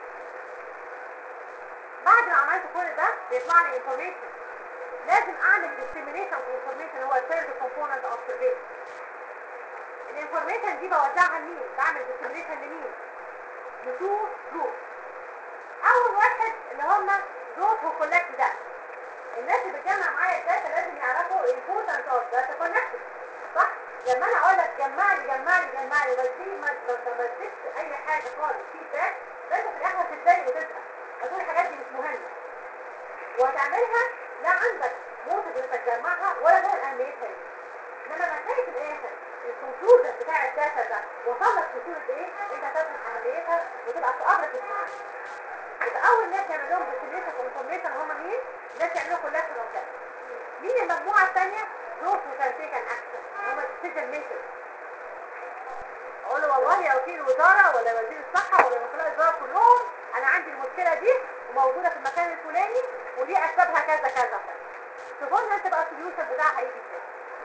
بعد ما عملت كل ده بيطلع لي information. لازم اعمل dissemination of information هو third component of surveillance. الانفورميشن دي بوزعها لمين؟ بعمل dissemination لمين؟ لتو جروب. اول واحد اللي هم those who collect data. الناس اللي بتجمع معايا الداتا لازم يعرفوا importance of data collected، صح؟ لما انا اقول لك جمع لي بس دي ما تسيبش اي حاجه خالص فيدباك، ده انت في الاخر هتتضايق وتزهق، هتقول الحاجات دي مش مهمه وهتعملها لا عندك موتيف انك تجمعها ولا فاهم اهميتها ايه. انما لما تلاقي في الاخر الكونكلوجن بتاع الداتا ده وصل لك بصوره ايه؟ انت هتفهم اهميتها وتبقى في ابرز السماعات. يبقى اول ناس يعمل لهم ديفينيشن انفورميشن هم مين؟ الناس يعملوا كلها في الوقت. مين المجموعه الثانيه؟ دوس وكان تيكن اكشن هم الديسيجن ميكرز. اقول له والله يا وكيل الوزاره ولا وزير الصحه ولا وكلاء الوزاره كلهم انا عندي المشكله دي وموجوده في المكان الفلاني ودي اسبابها كذا كذا. شوفوا لنا انت بقى السوليوشن بتاعها هيجي ازاي.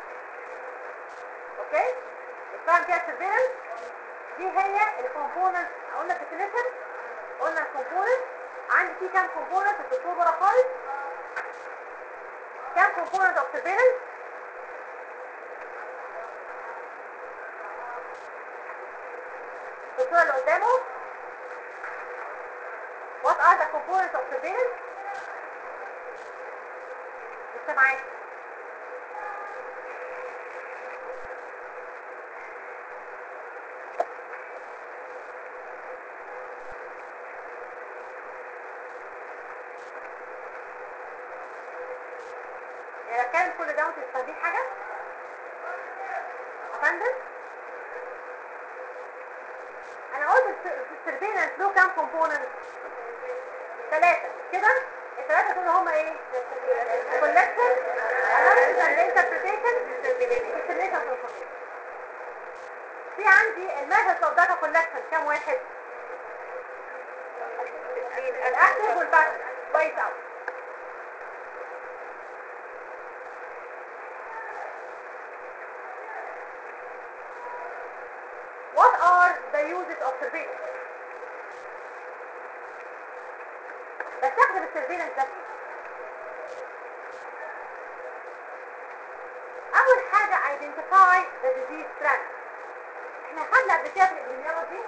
اوكي؟ الفهم كده السيرفيلنس دي هي الكومبوننت. قلنا الديفينيشن، قلنا الكومبوننت. عندي في كام كومبوننت الدكتور ورا خالص؟ كام كومبوننت اوف سيرفيلنس؟ الدكتور اللي قدامه what are the components of surveillance؟ لسه معاك. يعني كان كل ده وانتوا فاهمين حاجه؟ افندم؟ انا قلت السيرفيلنس له كام كومبوننت؟ 3 كده. الثلاثه دول هم ايه؟ collection analysis and interpretation dissemination of information. في عندي الميثود اوف داتا كولكشن كام واحد؟ الاكتف والباسف. كويس قوي. What are the uses of surveillance؟ بستخدم السيرفيلنس ده فيه. اول حاجه identify the disease trend. احنا خدنا قبل كده في الابيديميولوجي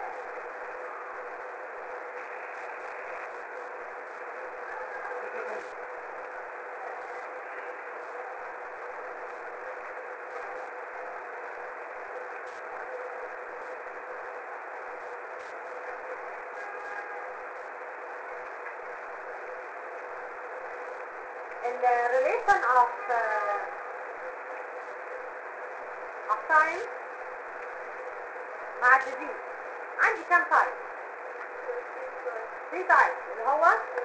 الريليشن of time مع الديزيز. عندي كام تايب؟ 3 تايب اللي هو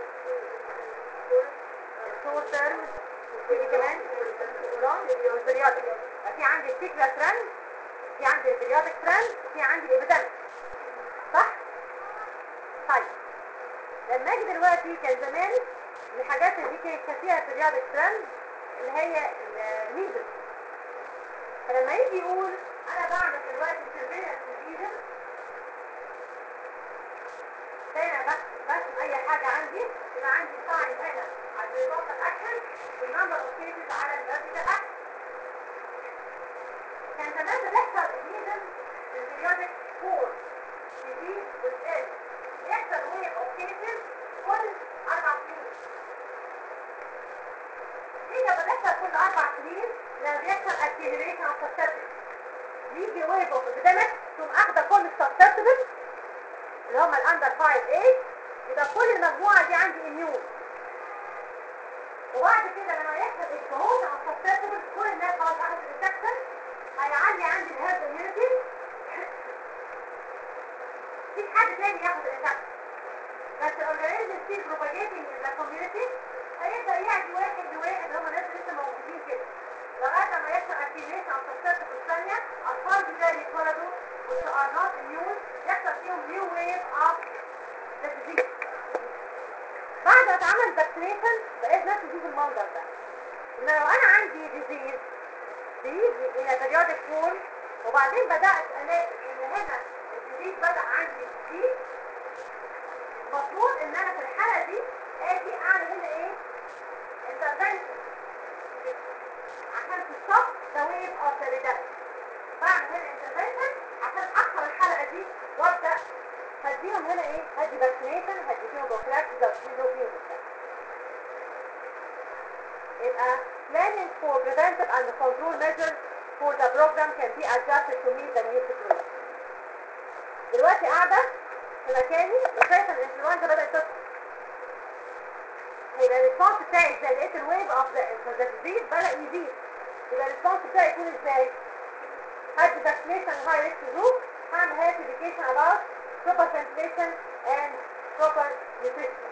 الشورت تيرم وفي كمان اللونج والبريودك. في عندي السيكلر ترند، في عندي البريودك ترند، في عندي الابيديميك. صح؟ طيب لما اجي دلوقتي كان زمان الحاجات اللي كانت فيها البريودك ترند اللي هي الميزل. فلما يجي يقول انا بعمل دلوقتي سيرفيلنس للميزل هنا بس اي حاجه عندي يبقى عندي ساين هنا على الريزولت اكشن والنمبر اوف كيسز على الفيرتيكال اكشن. كان زمان بتحصل الميزل البريودك فور يزيد وتقل، يحصل ويف اوف كيسز كل 4 سنين. دي لما بتحصل كل 4 سنين لما بيحصل اكتيفيشن اوف سسبتبل يجي ويف اوف ابيديميك تقوم اخده كل السسبتبل اللي هم الاندر 5 8 يبقى كل المجموعه دي عندي اميون. وبعد كده لما يحصل اجهاض او سسبتبل كل الناس خلاص اخذت الانفكشن هيعلي عندي الهيرد اميونيتي. مفيش حد تاني ياخد الانفكشن بس الاورجانيزم ستيل بروباجيتنج ان ذا كوميونتي هيبدا يعدي واحد لواحد اللي هم ناس لسه موجودين كده لغايه ما يحصل اكتيفيشن او سسبتبل ثانيه اطفال جداد يتولدوا which are not immune يحصل فيهم new wave of the disease. بعد ما اتعمل فاكسينيشن بقيت ناس تجيب المنظر ده ان لو انا عندي ديزيز بيجي الى بريودك فورم وبعدين بدات الاقي ان هنا الديزيز بدا عندي يزيد المفروض ان انا في الحاله دي اجي اعمل هنا ايه؟ انترفنشن عشان تستوب ذا ويف اوف ذا ريدكشن. بعمل هنا انترفنشن عشان اكسر الحلقه دي وابدا هديهم هنا ايه؟ هدي فاكسينيشن هدي فيهم بروفلاكسيس او فيهم يبقى planning for preventive and control measures for the program can be adjusted to meet the new situation. دلوقتي قاعده في مكاني وشايفه الانفلونزا بدات تدخل. يبقى الريسبونس بتاعي ازاي؟ لقيت الويف اوف ذا ديزيز بدا يزيد. يبقى الريسبونس بتاعي يكون ازاي؟ هدي vaccination high risk group. هعمل health education about proper ventilation and proper nutrition.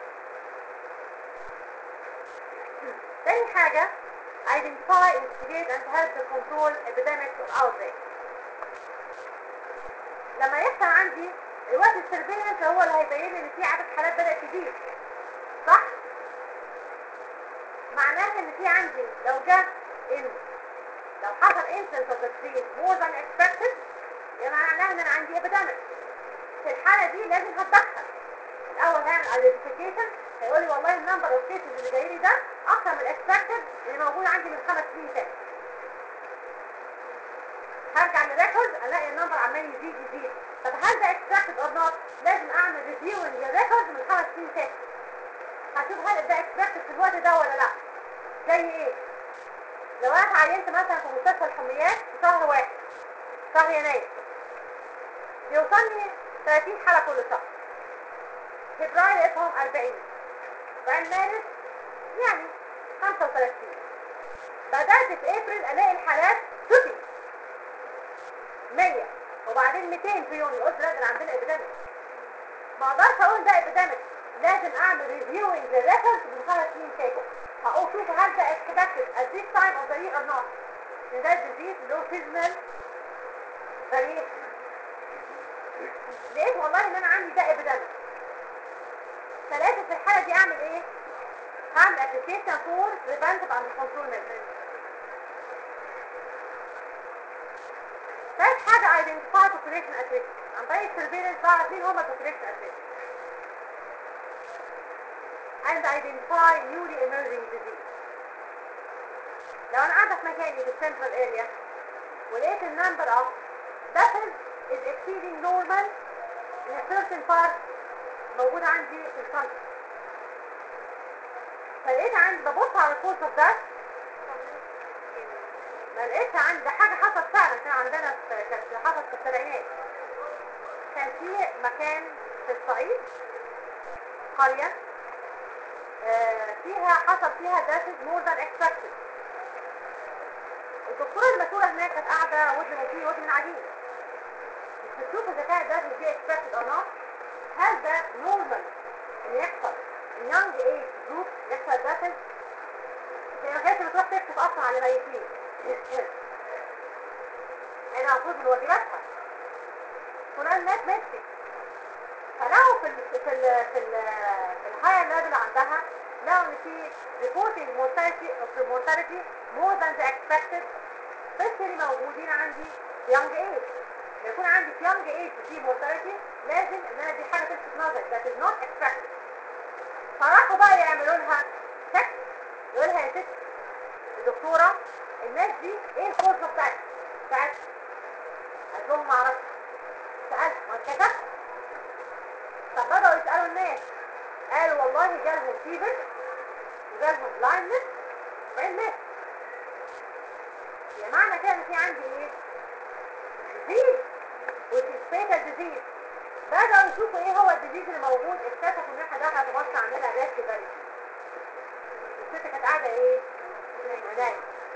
تاني حاجة identify, investigate and help to control epidemics of outbreak. لما يحصل عندي الوقت السيرفيلنس هو اللي هيبين لي ان في عدد حالات بدأت تزيد، صح؟ معناه ان في عندي لو حصل incidence of the disease more than expected، يعني معناه ان انا عندي epidemic. في الحالة دي لازم هتدخل. الاول هعمل identification، هيقول لي والله النمبر اوف كيسز اللي جاي لي ده اكتر من الاكسبكتد اللي موجود عندي من 5 سنين فاتت. هرجع للريكورد الاقي النمبر عمال يزيد. طب هل ده اكسبكتد اور نوت؟ لازم اعمل ريفيو للريكورد من 5 سنين فاتت. هشوف هل ده اكسبكتد في الوقت ده ولا لا. زي ايه؟ لو انا اتعينت مثلا في مستشفى الحميات في شهر 1 شهر يناير، بيوصلني 30 حالة كل شهر. فبراير لقيتهم 40، بعد مارس يعني 35. بدأت في ابريل الاقي الحالات 100 وبعدين 200 في يوم. قلت لا ده عندنا ابيديميك، ما اقدرش اقول ده ابيديميك، لازم اعمل ريفيوينج للريكورد من 5 سنين فاتوا. هقول شوف هل ده اكسبكتد at this time of the year or not. ان ده ديزيز له سيزونال فاريشن. لقيت والله ان انا عندي ده ابيديميك. ثلاثة في الحالة دي اعمل ايه؟ هعمل application for preventive and control measures. ثالث حاجة identify population at risk. عن طريق السيرفيلنس بعرف مين هما population at risk. and identify newly emerging disease. لو انا قاعدة في مكاني في السنترال اريا ولقيت النمبر of deaths is exceeding normal in a certain part موجود عندي في الكونتر، فلقيت عندي ببص على الكورس اوف ده ما لقيتش عندي حاجة حصلت فعلا. كان عندنا حصلت في السبعينات، كان في مكان في الصعيد قرية حصل فيها داسز more than expected. الدكتورة المسؤولة هناك كانت قاعدة ودن وفيه ودن من عجين، مش بتشوف اذا كانت داسز دي expected or not. هل ده normal ان يحصل in young age group يحصل داسز؟ هي ما كانتش بتروح تكتب اصلا على ميتين. انا المفروض من واجباتها فلان الناس ميتين، فلو في الهاير ليفل عندها لو ان في reporting mortality more than the expected، especially موجودين عندي في young age. يكون عندي في young age في mortality لازم ان انا دي حاجه تلفت نظري that is not expected. فراحوا بقى يعملوا لها check، يقول لها يا ست الدكتوره الناس دي ايه الكورس بتاعتها؟ قالت لهم ما اعرفش. سالت ما كتبت. طب بدأوا يسألوا الناس، قالوا والله جالهم فيبر وجالهم بلايندنس وبعدين مات. يعني معنى كده ان في عندي ايه؟ ديزيز وتسبيتال ديزيز. بدأوا يشوفوا ايه هو الديزيز اللي موجود، اكتشفوا ان احنا دخلت مصر عندنا ريسك فاليو. الست كانت قاعدة ايه؟ نايمة،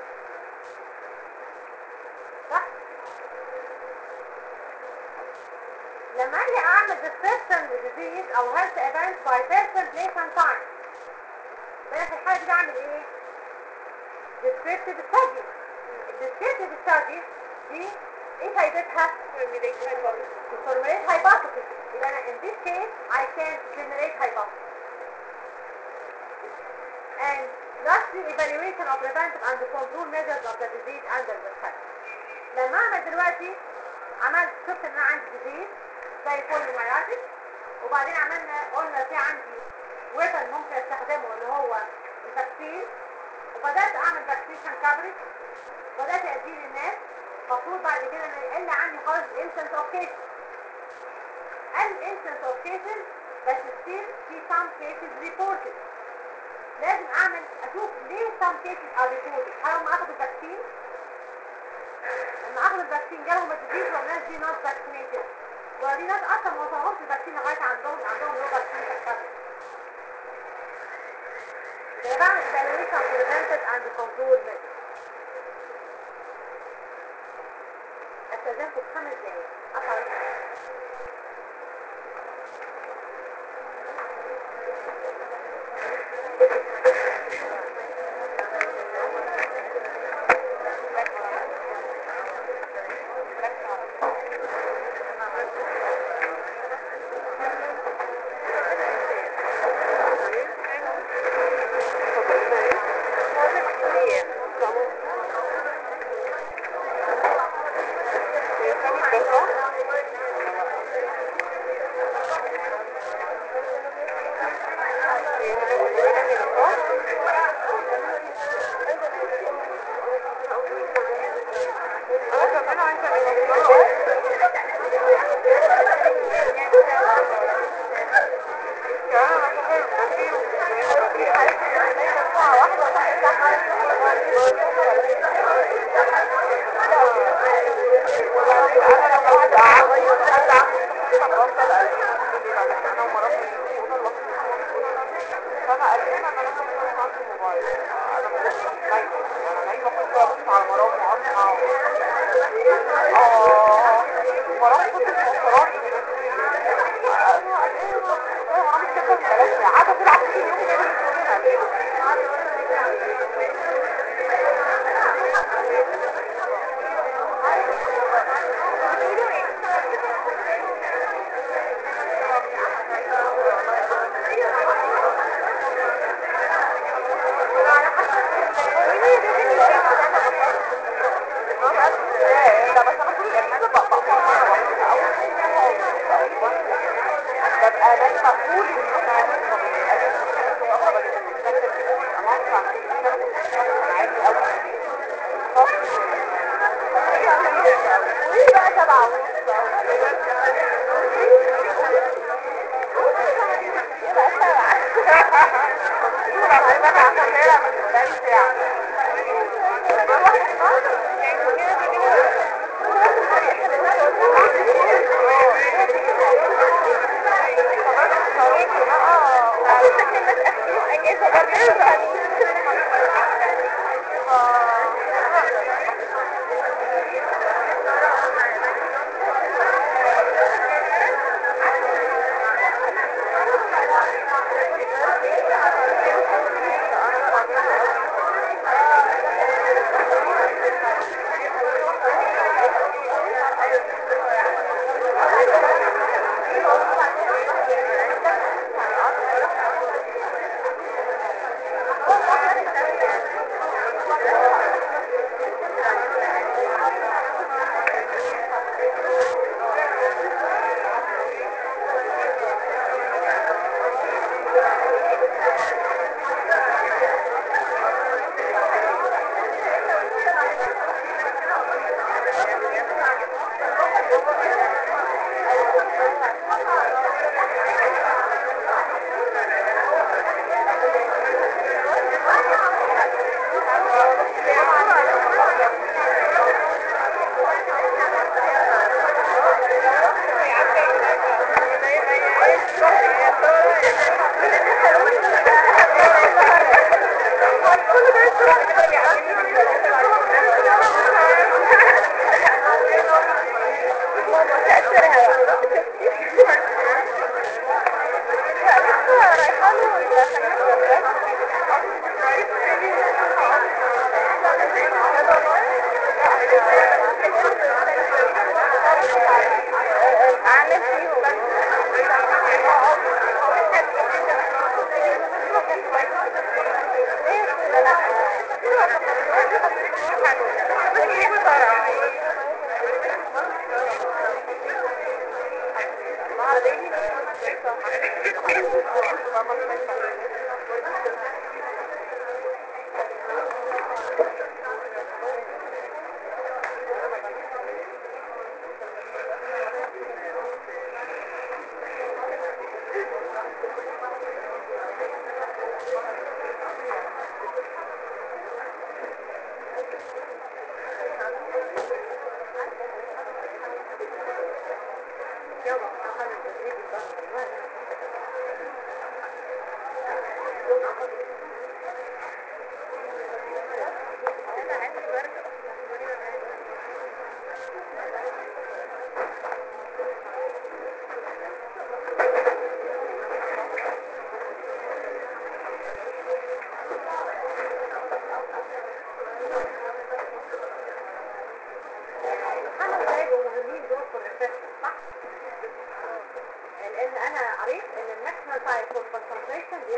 صح؟ لما اجي اعمل description للديزيز او health event by person place and time، بقى في الحالة دي بعمل ايه؟ descriptive study. descriptive study دي ايه فايدتها؟ to formulate hypothesis. يبقى انا in this case I can generate hypothesis. and lastly evaluation of preventive and control measures of the disease under the threat. لما اعمل دلوقتي شفت ان انا عندي disease زي polymyelitis، وبعدين قلنا في عندي ويبن ممكن استخدمه اللي هو الفاكسين، وبدأت اعمل فاكسيشن كابريج، وبدأت اديه للناس. المفروض بعد كده ان يقل عندي خالص incidence of cases. incidence of cases بس still في some cases reported. لازم اشوف ليه some cases are reported. هل هم اخذوا الفاكسين؟ لما اخذوا الفاكسين جالهم الديزيز ولا الناس دي not vaccinated؟ ودي ناس اصلا ما وصلهمش الفاكسين لغايه عندهم لو فاكسين كابريج. يبقى بعمل evaluation of preventive and control measures. 5 دقايق أطلع.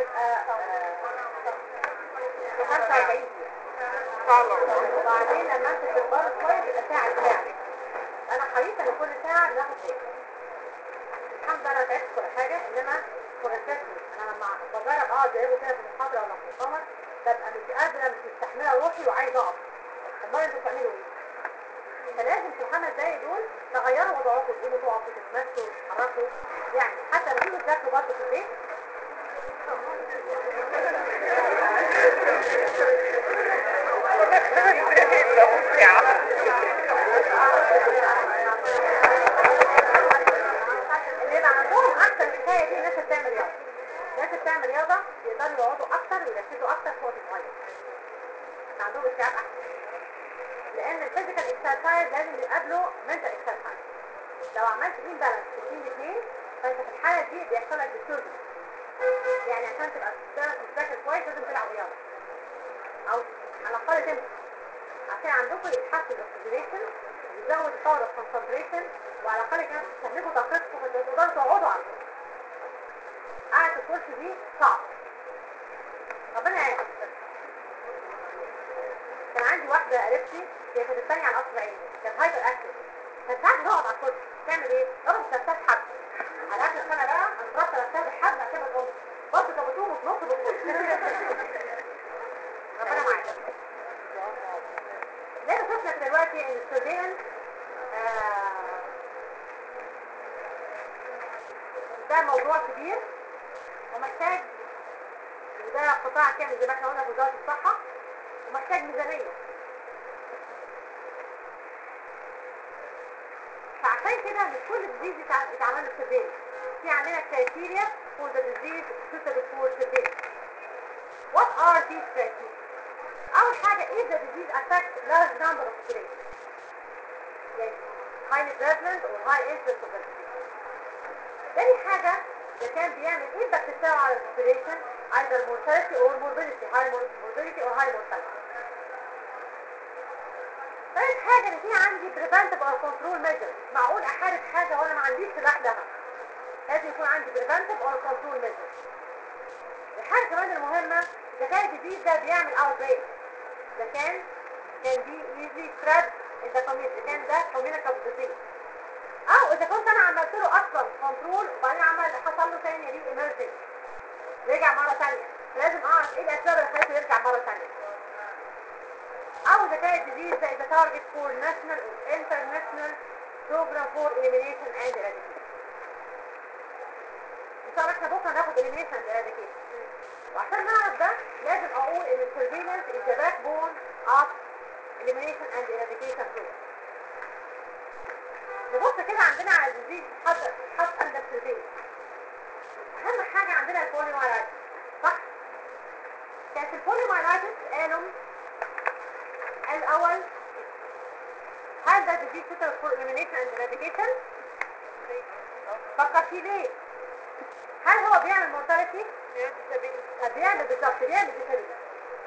بيبقى 45 دقيقة. وبعدين لما انت تكبر شوية بيبقى ساعة. انا حريصة ان كل ساعة بناخد ايه. الحمد لله انا تعبت كل حاجة، انما كورسات انا لما بجرب اقعد زيكم كده في المحاضرة ولا في القمر ببقى مش قادرة، مش مستحملة روحي وعايزة اقف. امال انتوا بتعملوا ايه؟ فلازم في الخمس دقايق دول تغيروا وضعكم، تقوموا تقفوا تتمشوا تتحركوا، يعني حتى لو تيجوا تذاكروا برضه في البيت. اللي يبقى عندهم اكتر الحكايه دي الناس اللي بتعمل رياضه. الناس اللي بتعمل رياضه يقدروا يقعدوا اكتر ويركزوا اكتر في وقت صغير. عندهم استيعاب احسن. لان الفيزيكال اكسرسايز لازم يقابله منتال اكسرسايز. لو عملت امبالانس بين الاثنين فانت في الحاله دي بيحصل لك ديستوربنس. يعني عشان تبقى تذاكر كويس لازم تلعب رياضه او على الاقل تمشي عشان عندكم يتحسن الاكسجينيشن يزود الباور اوف كونسنتريشن، وعلى الاقل كمان تستهلكوا طاقتكم فتقدروا تقعدوا على طول. قاعده الكرسي دي صعب. ربنا يعينك. كان عندي واحده قريبتي هي كانت الثانيه على قصر عيني، كانت هايبر اكتف. كانت ساعات تقعد على الكرسي تعمل ايه؟ ضربت نفسها بحبل. على اخر السنه بقى انا ضربت نفسها بحبل عشان ما تقومش. برضه كانت بتقوم وتنط بالكرسي. ربنا معاك. زي ما شفنا دلوقتي ان السيرفيلنس ده موضوع كبير ومحتاج، وده قطاع كامل زي ما احنا قلنا في وزارة الصحة، ومحتاج ميزانية. فعشان كده مش كل الديزيز يتعمل له سيرفيلنس. في عندنا كرايتيريا for the disease suitable for surveillance. What are these criteria? أول حاجة if the disease affects large number of population. يعني highly prevalent or high incidence of the disease. تاني حاجة ده كان بيعمل impact بتاعه على البوبوليشن either mortality or morbidity, high morbidity or high mortality. تالت حاجة ان في عندي preventive or control measure. مش معقول احارب حاجة وانا ما عنديش سلاح لها. لازم يكون عندي preventive or control measure. الحاجة كمان المهمة اذا كان الديزيز ده بيعمل outbreak، اذا كان دي easily spread in the community، كان ده communicable disease. او اذا كنت انا عملت له اصلا كنترول وبعدين حصل له ثاني ري ايمرجنسي رجع مره ثانيه، لازم اعرف ايه الاسباب اللي خلته يرجع مره ثانيه. او اذا كان الديزيز ده اذا تارجت فور ناشونال او انترناشونال بروجرام فور اليمينيشن اند اراديكيشن. ان شاء الله احنا بكره ناخد اليمينيشن اند اراديكيشن، وعشان نعرف ده لازم اقول ان السيرفيلانس از ذا باك بون اوف اليمينيشن اند اراديكيشن بروجرام. نبص كده عندنا على الديزيز حط اندر سيرفيلانس. اهم حاجه عندنا البوليمايلايتس، صح؟ كانت البوليمايلايتس قالوا الاول هل ده ديزيز suitable for elimination and eradication؟ فكر فيه ليه؟ هل هو بيعمل mortality؟ بيعمل بالظبط، بيعمل disability.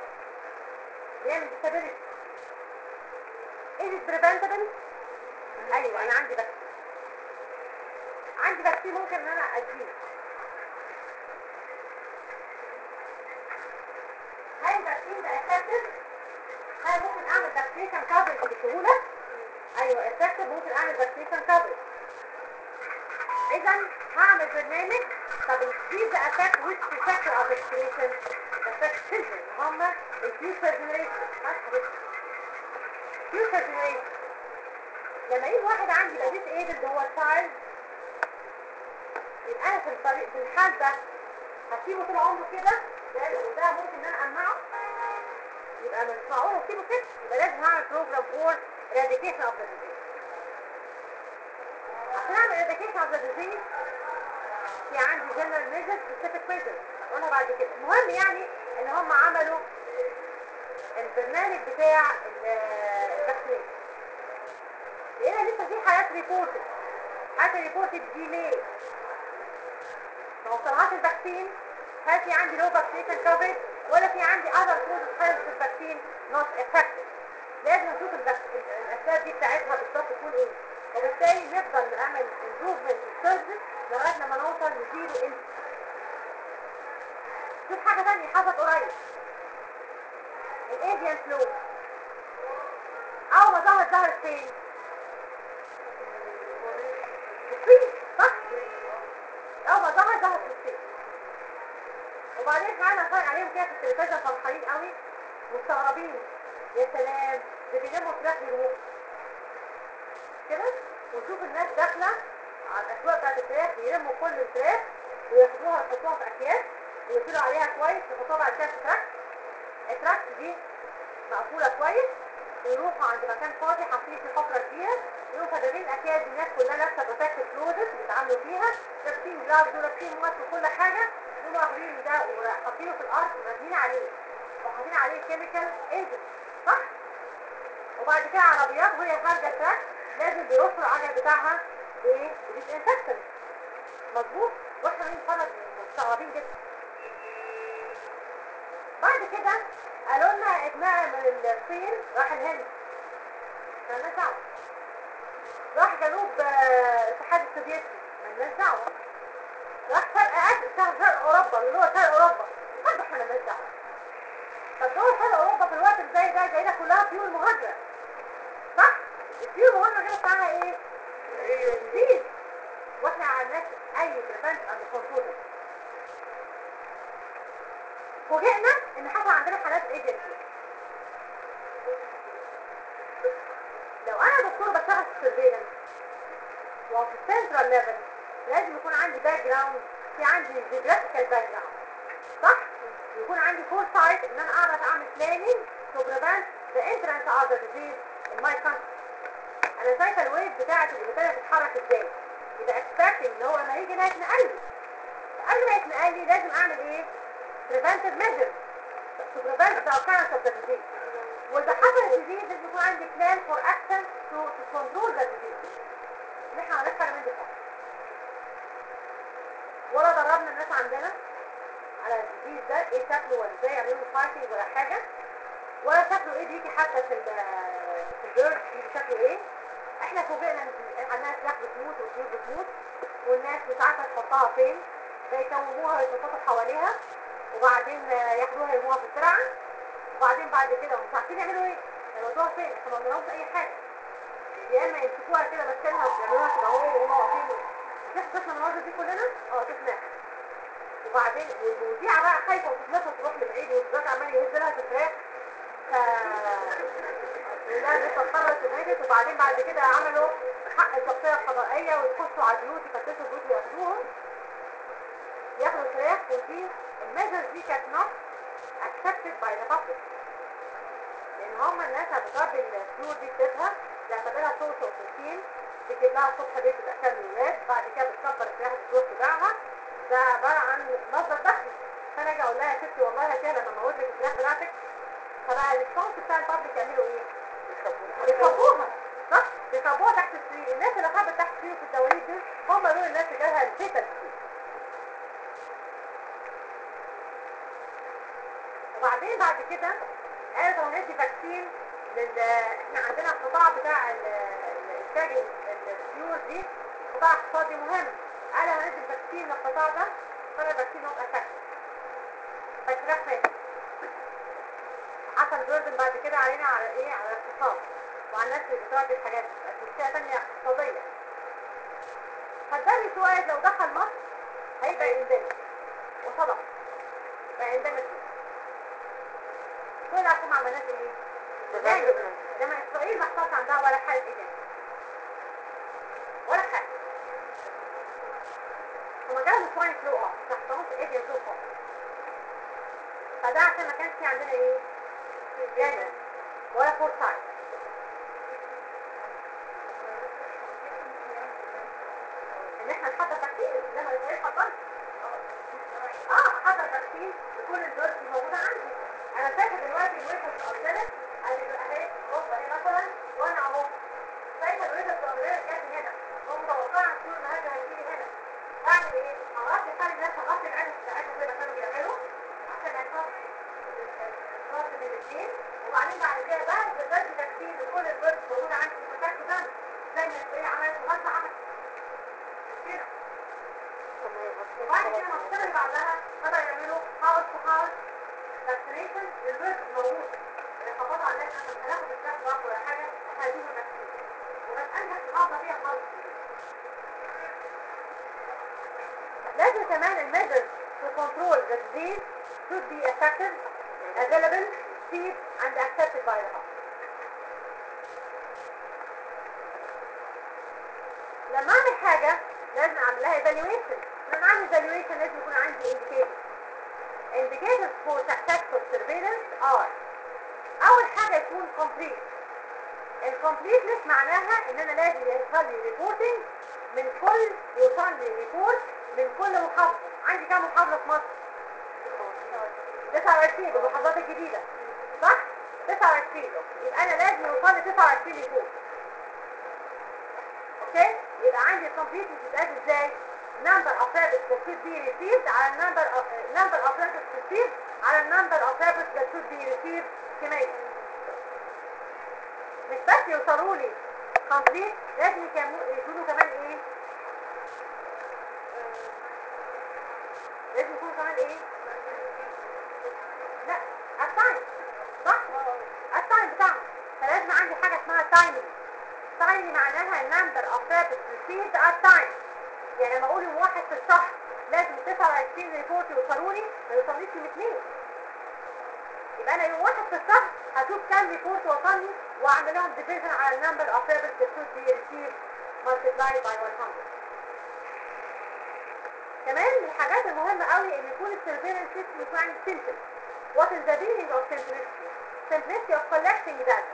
Is it preventable؟ ايوه انا عندي باكتين ممكن ان انا اديه. هل الباكتين ده effective؟ هل ممكن اعمل vaccination coverage بسهولة؟ ايوه effective، ممكن اعمل vaccination coverage. اذا هعمل برنامج. طب these affect which sector of vaccination؟ affect children، هم future generation. future generation. لما يجي واحد عندي يبقى disabled هو child، يبقى انا في الحال ده هسيبه طول عمره كده، وده ممكن ان انا امنعه. يبقى مش معقول هسيبه كده، يبقى لازم هعمل بروجرام فور eradication of the disease. عشان اعمل eradication of the disease في عندي general measures specific measures هقولها بعد كده. المهم يعني ان هم عملوا البرنامج بتاع الفاكسينيشن. لقينا لسه في حالات ريبورتد. حالات ريبورتد دي ليه؟ ما وصلهاش الفاكسين، هل في عندي لو فاكسينيشن كفرج ولا في عندي اذر كوزز خارج الفاكسين نوت افكتيف. لازم نشوف الاسباب دي بتاعتها بالظبط تكون ايه، وبالتالي نفضل نعمل امبروفمنت في السيرفيس لغايه لما نوصل لزيرو انسيدنت. شوف حاجة تانية حصلت قريب، الايفيان فلو اول ما ظهرت فين؟ في الصين، صح؟ اول ما ظهرت في الصين. وبعدين قعدنا نتفرج عليهم كده في التلفزيون فرحانين قوي مستغربين، يا سلام ده بيلموا فراخ يروحوا كده، ونشوف الناس داخله على الاسواق بتاعت الفراخ يلموا كل الفراخ وياخدوها يحطوها في اكياس ويقفلوا عليها كويس، يحطوها بعد كده في تراك، التراك دي مقفوله كويس، ويروحوا عند مكان فاضي حاطين في حفره كبيره، يروحوا فاتحين الاكياس دي، الناس كلها لابسه بروتكتيف كلوزز بيتعاملوا فيها، لابسين جلافز ولابسين ماسك وكل حاجه، يقوموا واخدين ده وحاطينه في الارض وراميين عليه وحاطين عليه كيميكال ايجنت، صح؟ وبعد كده عربيات وهي خارجه التراك لازم بيرشوا العجل بتاعها بايه؟ بديسانفكتنت، مظبوط؟ واحنا بنتفرج مستغربين جدا. بعد كده قالوا لنا اتنقل من الصين راح الهند، مالناش دعوه. راح جنوب الاتحاد السوفيتي، مالناش دعوه. راح شرق اوروبا اللي هو شرق اوروبا، برضه احنا مالناش دعوه. طب دول شرق اوروبا في الوقت اللي زي ده جاينا كلها طيور مهاجره، صح؟ الطيور المهاجره كده بتاعها ايه؟ جديد، واحنا عملناش اي بريفنت اند كنترول. فوجئنا ان حصل عندنا حالات ايجنسي. لو انا دكتور بشتغل في السيرفيلنس وفي السنترال ليفل لازم يكون عندي باك جراوند، في عندي جيوغرافيكال باك جراوند، صح؟ يكون عندي فور سايت ان انا اعرف اعمل بلاننج تو بريفنت ذا انترنس اوف ذا ديزيز ان ماي كونتري. انا شايفه الويف بتاعت البكتيريا بتتحرك ازاي، يبقى اكسبكتنج ان هو لما يجي ناس نقلي قبل ما يتنقلي لازم اعمل ايه؟ preventive measures to prevent the occurrence of the disease. واذا حصل الديزيز لازم يكون عندي plan for action to control the disease. اللي احنا هنفكر من دفاع ولا دربنا الناس عندنا على الديزيز ده ايه شكله ولا ازاي يعملوا فايتنج ولا حاجه، ولا شكله ايه بيجي حتى في البيرد بيجي شكله ايه. احنا فوجئنا ان عندنا فراخ بتموت والطيور بتموت والناس مش عارفه تحطها فين، فيكوموها ويتنططوا حواليها وبعدين ياخدوها يرموها في الترعه، وبعدين بعد كده مش عارفين يعملوا ايه، يودوها فين؟ احنا ما عملناهمش اي حاجه، يا اما يمسكوها كده ماسكينها ويعملوها كده اهو وهم واقفين. شفنا المناظر دي كلنا؟ شفناها. وبعدين والمذيعه بقى خايفه وتتنطط تروح لبعيد والزوج عمال يهز لها في الفراخ لا لسه اتخرجت وماتت. وبعدين بعد كده عملوا حق الشخصيه القضائيه ويخشوا على البيوت يفتشوا البيوت وياخدوهم ياخدوا الفراخ. ودي الميجرز دي كانت نوت accepted by the public، لان هم الناس بتربي الطيور دي بتاعتها بيعتبرها سورس اوف بروتين، بتجيب لها الصبح بيت بتاكل الولاد، بعد كده بتكبر الفراخ بتروح تبيعها، ده عباره عن مصدر دخل. فانا اجي اقول لها يا ستي والله يا سهله لما اموت لك الفراخ بتاعتك، فبقى الريسبونس بتاع البابليك يعملوا ايه؟ بيخبوها، صح؟ بيخبوها تحت السرير. الناس اللي خبت تحت السرير في الدواليب دي هم دول الناس اللي جالها الفيتال. وبعدين بعد كده قالوا طب ندي فاكسين احنا عندنا القطاع بتاع انتاج الطيور دي قطاع اقتصادي مهم، قالوا هندي فاكسين للقطاع ده، طلع الفاكسين نوت افكتيف، فالفراخ ماتت. حصل بيردن بعد كده علينا على ايه؟ على الاقتصاد وعلى الناس اللي بتراجع الحاجات دي، بقت مشكله ثانيه اقتصاديه. فالدري سؤال لو دخل مصر هيبقى اندمج، وصدق بقى اندمج. دول عشان ما عملناش ايه؟ لما اسرائيل ما حصلش عندها ولا حاجه ايه ولا حاجه، هما جابوا سواين فلو ما حصلوش ايه فلو خالص. فده عشان ما كانش في عندنا ايه؟ جاهز ولا فور سايت. ان احنا نحضر تكتيك لما اسرائيل حضرت حضر تكتيك لكل الدول الموجوده عندي. انا شايفه دلوقتي الويفه الصغيره اهي اوروبا اهي مثلا، وانا اهو شايفه الويفه الصغيره جت هنا ومتوقعه الطيور النهارده هتيجي هنا. اعمل ايه؟ هغطي خلي الناس تغطي العدد بتاعتهم زي ما كانوا بيعملوا عشان ما يحصلش الفرق من الاثنين. وبعدين بعد كده بقى بدي تكتيك لكل الويفه الموجوده عندي في مكان زي ما اسرائيل عملت وغزه عملت كده. وبعد كده المنطقه اللي بعدها بدأوا يعملوا هاوس تو هاوس فاكسينيشن للبيرد الموجود. الحفاظ على الناس عشان هناخد الشخص ضغط ولا حاجه احنا عايزين فاكسين، وبس انجح محافظه فيها خالص. لازم كمان الميجرز to control the disease should be effective, available, cheap and accepted by the public. لما اعمل حاجة لازم اعمل لها evaluation. لما اعمل evaluation لازم يكون عندي indicators. Indicators for successful surveillance are اول حاجة يكون complete. الcompleteness معناها ان انا لازم يوصل لي reporting من كل يوصل لي ريبورت من كل محافظة. عندي كام محافظة في مصر؟ 29 بالمحافظات الجديدة صح؟ 29 يبقى انا لازم يوصل لي 29 ريبورت. اوكي؟ يبقى عندي الكومبليتنس بتتقاس ازاي؟ number of rabbits that should be received على number of rabbits received على number of rabbits that should be received كمية. مش بس يوصلوا لي كومبليت، لازم يكونوا كمان ايه؟ لازم يكونوا كمان ايه؟ لا التايم صح؟ التايم بتاعهم. فلازم عندي حاجة اسمها تايمنج. تايمنج معناها number of rabbits received at time. يعني لما اقول يوم واحد في الشهر لازم 29 ريبورت يوصلوا لي، ما يوصلنيش يوم 2. يبقى انا يوم واحد في الشهر هشوف كام ريبورت وصلني واعمل لهم ديفيجن على number of rabbits that should be received multiplied by 100. كمان من الحاجات المهمة قوي ان يكون السيرفيلانس سيستم يكون عندي simple. What is the meaning of simplicity? Simplicity of collecting data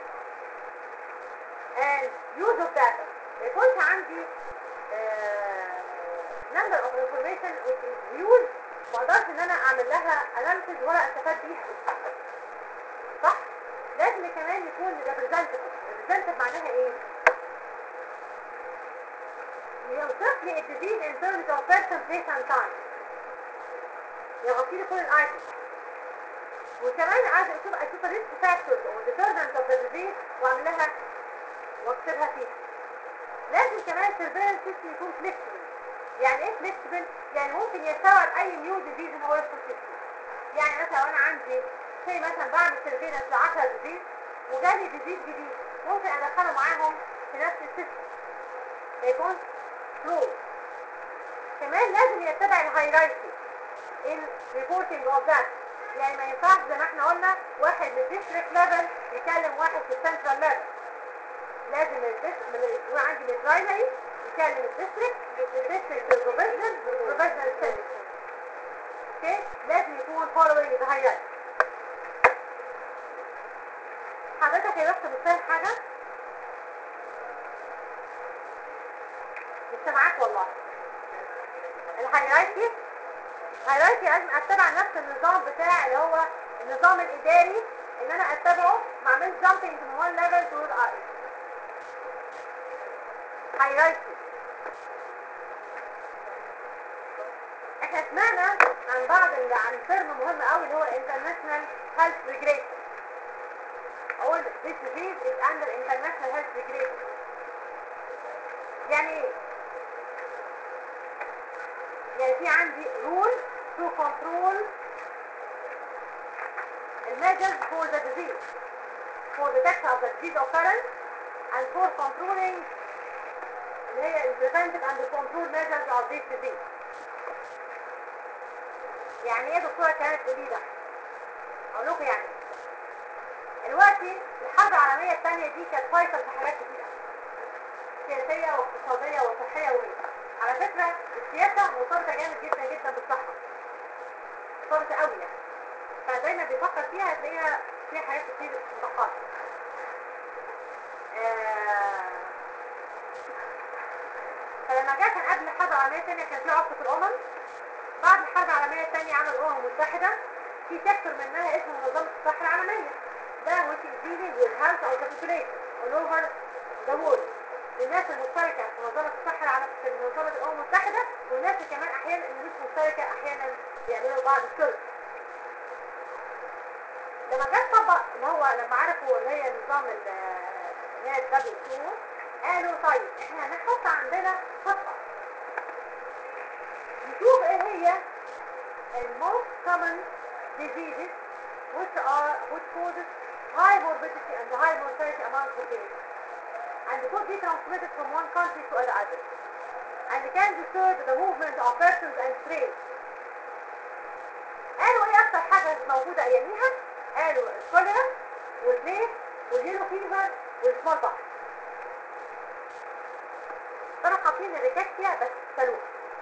and use of data. ما يكونش عندي number of information which is huge ما اقدرش ان انا اعمل لها analysis ولا استفاد بيها صح؟ لازم كمان يكون representative معناها ايه؟ يوصف لي الديزيز in terms of person, place and time. يغطي لي كل الايتمز. وكمان عايز اشوف الريسك فاكتورز او determinants of the disease واعمل لها واكتبها فيها. لازم كمان surveillance system يكون flexible. يعني ايه flexible؟ يعني ممكن يستوعب اي نيو ديزيز ان هو يدخل فيه. يعني مثلا انا عندي زي مثلا بعمل surveillance ل 10 ديزيز وجالي ديزيز جديد ممكن ادخله معاهم في نفس السيستم ما يكونش فلو. كمان لازم يتبع الهيراركي in reporting of that. يعني ما ينفعش زي ما احنا قلنا واحد من الديستريكت ليفل يكلم واحد في السنترال ليفل. لازم يكون عندي من البرايمري يكلم الديستريكت البروفيشنال والبروفيشنال السنترال. اوكي؟ لازم يكون following the hierarchy. حضرتك يا بس بتفهم حاجة؟ مش سامعاك والله. الهيراركي لازم اتبع نفس النظام بتاع اللي هو النظام الاداري ان انا اتبعه ما اعملش jumping من one level to the other. هيراركي. احنا سمعنا عن ترم مهم قوي اللي هو international health regulation. اقول this disease is under international health regulation. يعني ايه؟ يعني في عندي rule to control the measures for the disease, for detection of the disease occurrence and for controlling اللي هي preventive and control measures of this disease. يعني ايه دكتورة كانت تقولي ده؟ اقول لكم يعني دلوقتي الحرب العالمية الثانية دي كانت فايصل في حاجات كتيرة سياسية واقتصادية وصحية وغيرها. على فكرة السياسة مرتبطة جامد جدا جدا بالصحة، مرتبطة قوي يعني، فدايما بيفكر فيها هتلاقيها فيها حاجات كتير متقاربة. فلما جاء كان قبل الحرب العالمية الثانية كان في عصف الأمم. بعد الحرب العالمية الثانية عمل الأمم المتحدة في سيكتور منها اسمه منظمة الصحة العالمية. ده which is dealing with health of the population all over the world. الناس المشتركة في منظمة الصحة في منظمة الأمم المتحدة والناس كمان أحيانا اللي مش مشتركة أحيانا بيعملوا بعض الشرط. لما جت طبق اللي هو لما عرفوا اللي هي نظام اللي هي WHO قالوا طيب احنا هنحط عندنا خطة نشوف ايه هي ال most common diseases which causes high morbidity and high mortality among population and could be transmitted from one country to another and can disturb the movement of persons and trade. قالوا ايه اكتر حاجة موجودة اياميها؟ قالوا الكوليرا والبليك واليلو فيفر والسمول بوكس. كانوا حاطين الريكاكسيا بس سلوك.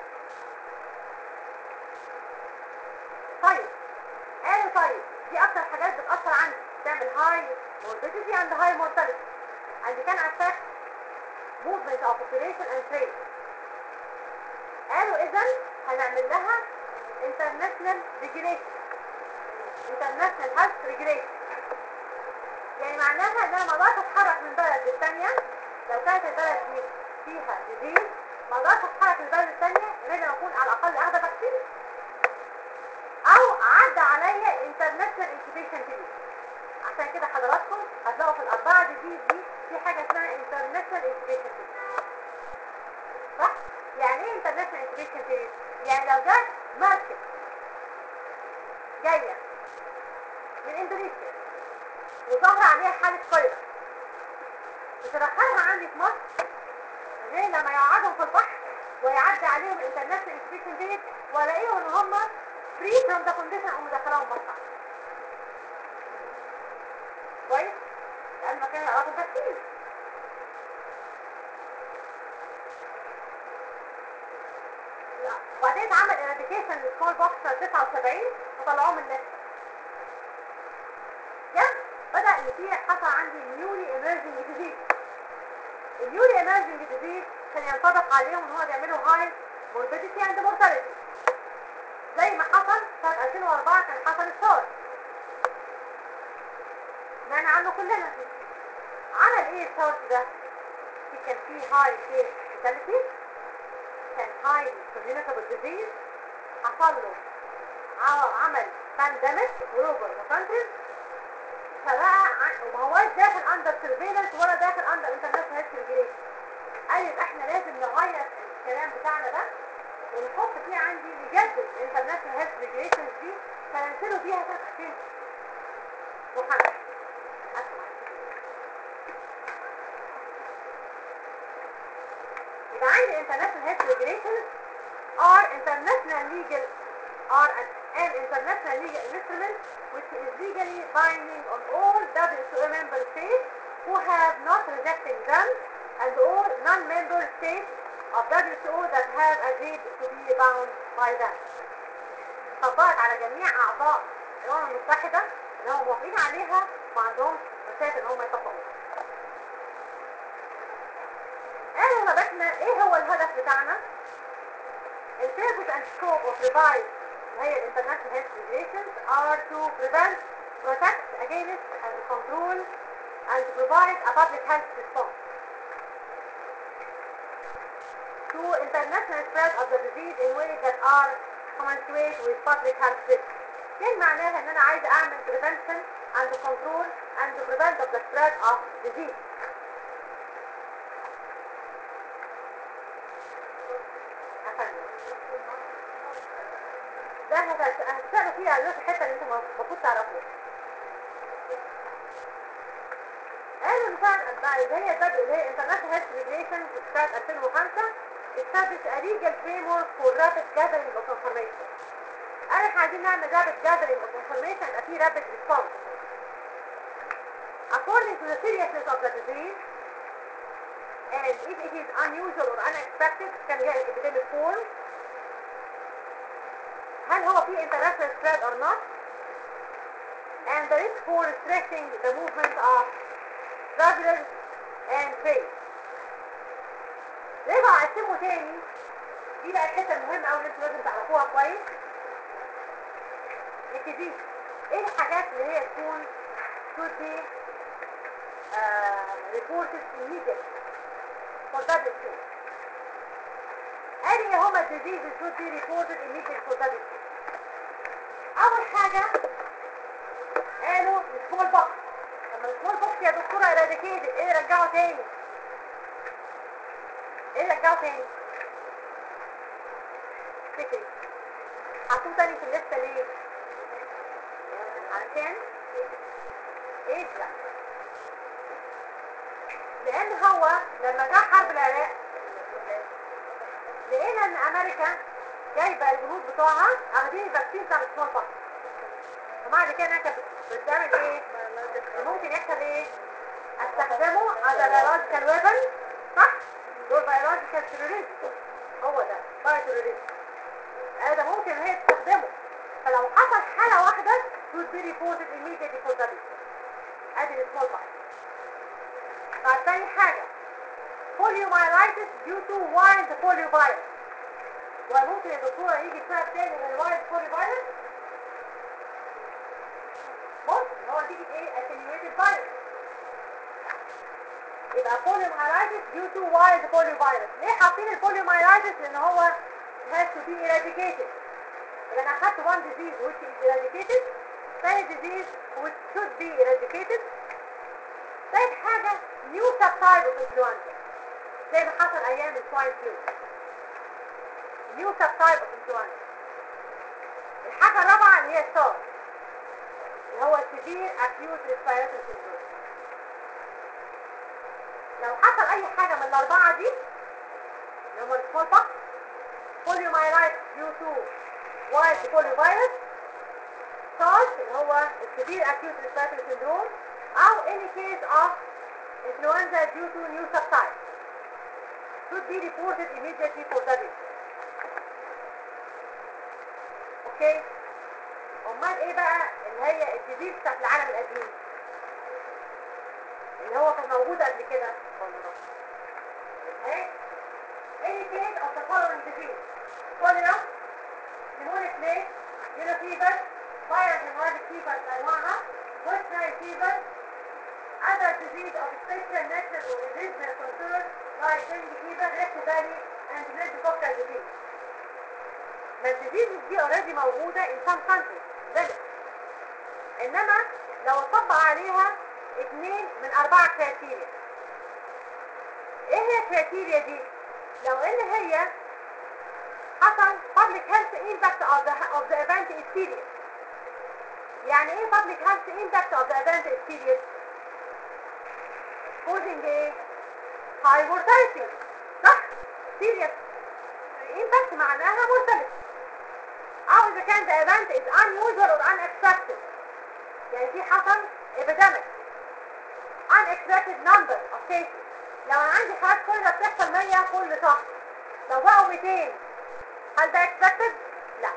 طيب قالوا دي اكتر حاجات بتأثر عندي تعمل high morbidity and high mortality and can affect movement of population and trade. قالوا اذا هنعمل لها international regulation international health regulation يعني معناها ان انا ما اقدرش اتحرك من بلد للثانيه لو كانت البلد دي فيها disease ما اقدرش اتحرك من البلد الثانيه غير لما اكون على الاقل اخده فاكسين او عدى عليا international incubation period. عشان كده حضراتكم هتلاقوا في الاربعه ديزيز دي في حاجه اسمها international incubation period. صح؟ يعني ايه international incubation period؟ يعني لو جت مركب جايه من اندونيسيا وظهر عليها حاله كوليرا مش هدخلها عندي في مصر غير لما يقعدهم في البحر ويعدي عليهم international incubation period والاقيهم ان هم free from the condition او مدخلهم مصر. كويس؟ لان ما كانوا يعرفوا التفكير. وبعدين اتعمل eradication للسمول بوكس 79 وطلعوه من النت. بدأ ان في حصل عندي newly emerging disease. النيولي emerging disease كان ينطبق عليهم ان هو بيعملوا high morbidity and mortality زي ما حصل سنة 2004 كان حصل السار سمعنا عنه كلنا. عمل ايه السار ده؟ كان فيه high case fatality كان high communicable disease حصل له عمل pandemic global countries فبقى وما هواش داخل under surveillance ولا داخل under international health regulation. قالت احنا لازم نغير الكلام بتاعنا ده ونحط فيه عندي نجدد international health regulations دي فننزلوا بيها سنة 2005. يبقى عندي international health regulations are an international legal instrument which is legally binding on all WHO member states who have not rejected them and all non-member states of WHO that have agreed to be bound by them. طبقت على جميع اعضاء الامم المتحده اللي هم موافقين عليها ما عندهمش مشاكل ان هم يطبقوها. قالوا طب احنا ايه هو الهدف بتاعنا؟ الpurpose and scope of revised هي international health regulations are to prevent, protect against and control and provide a public health response to international spread of the disease in ways that are commensurate with public health risks. يعني معناها ان انا عايزه اعمل prevention and control and prevent of the spread of disease. ده هتسألوا فيها دلوقتي الحته اللي انتم المفروض تعرفوها. قالوا ان سنة اللي هي بدء اللي هي International Health Regulations سنة 2005 established a legal framework for rapid gathering of information. قالوا احنا عايزين نعمل rapid gathering of information يبقى فيه rapid response. According to the seriousness of the disease and if it is unusual or unexpected can be an epidemic form. هل هو فيه international spread or not? And the risk for restricting the movement of travelers and trade. رجعوا قسموا تاني دي بقى الحته المهمه قوي اللي انتوا لازم تعرفوها كويس. نبتدي ايه الحاجات اللي هي تكون should be reported immediately for that issue. ايه هما diseases should be reported immediately for that issue. اول حاجه قالوا السمول بوكس. لما السمول بوكس يا دكتوره eradicated ايه رجعوا تاني؟ ايه رجعوا تاني؟ فكري حطوه تاني في الليسته ليه؟ علشان ايه ده؟ لان هو لما جه حرب العراق لقينا ان امريكا جايبه الجنود بتوعها اخدين الفاكسين بتاع السمول بوكس، ومعنى كده انها كانت بتعمل ايه؟ ممكن يحصل ايه؟ استخدمه as a biological weapon، صح؟ دول biological terrorism، هو ده bioterrorism. ده ممكن ان هي تستخدمه، فلو حصل حالة واحدة should be reported immediately for that. ادي السمول بوكس. طيب تاني حاجة poliomyelitis due to wild poliovirus. وممكن يا دكتورة يجي سبب تاني غير wild poliovirus؟ ممكن هو تيجي ايه؟ attenuated virus. يبقى poliomyelitis due to wild poliovirus. ليه حاطين البوليومايلايتس؟ لان هو has to be eradicated. يبقى انا اخدت one disease which is eradicated، ثاني disease which should be eradicated، ثالث حاجة new subtype of influenza زي ما حصل ايام السواين فلو. new subtype of influenza. الحاجة الرابعة اللي هي السار اللي هو severe acute respiratory syndrome. لو حصل اي حاجة من الاربعة دي اللي هم السمول بوكس، poliomyelitis due to wild poliovirus، SARS اللي هو severe acute respiratory syndrome، او any case of influenza due to new subtype should be reported immediately for WHO. اوكي؟ امال ايه بقى اللي هي الديزيز بتاعت العالم القديم اللي هو كان موجود قبل كده؟ ايه؟ any case of the following disease: cholera, pneumonic plague, yellow fever, viral hemorrhagic fever انواعها, West Nile fever, other disease of special national or regional concern like dengue fever, Rift Valley, and meningococcal disease. ما الديزيز دي already موجودة in some countries limit. انما لو طبق عليها 2 من 4 كريتيريا. ايه هي الكريتيريا دي؟ لو ان هي حصل public health impact of the event is serious. يعني ايه public health impact of the event is serious؟ causing ايه؟ high mortality، صح؟ serious impact معناها mortality. او اذا كان the event is unusual or unexpected، يعني في حصل epidemic unexpected number of cases. لو انا عندي حالات كلها بتحصل 100 كل شهر، لو بقوا 200 هل ده expected؟ لا.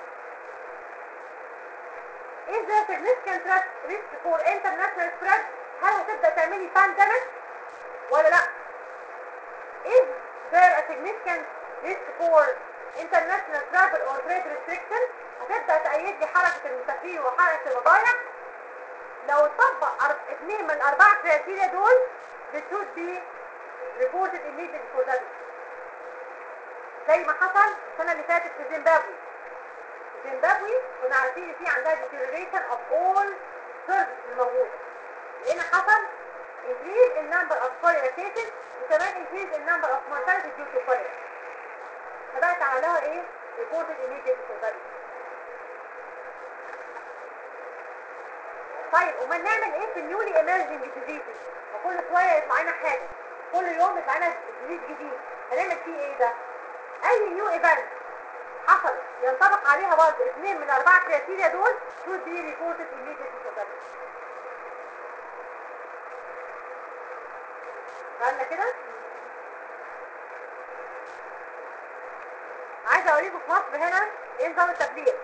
Is there significant risk for international spread؟ هل هتبدأ تعملي pandemic ولا لا؟ Is there a significant risk for international travel or trade restriction؟ هتبدأ تأيد لي حركة المسافرين وحركة البضائع. لو طبق 2 من 4 كريتيريا دول this should be reported immediately for that. زي ما حصل السنة اللي فاتت في زيمبابوي. زيمبابوي كنا عارفين ان في عندها deterioration of all services الموجودة، لان حصل increase in number of cholera cases وكمان increase in number of mortality due to cholera. فبقت عملها ايه؟ reported immediately for that. طيب امال نعمل ايه في النيولي ايمرجنج ديزيزز؟ وكل شويه يطلع لنا حاجه، كل يوم يطلع لنا ديزيز جديد، هنعمل فيه ايه ده؟ اي نيو ايفنت حصل ينطبق عليها برضه 2 من 4 كريتيريا دول should be reported immediately for that. فهمنا كده؟ عايزه اوريكم في مصر هنا ايه نظام التبليغ.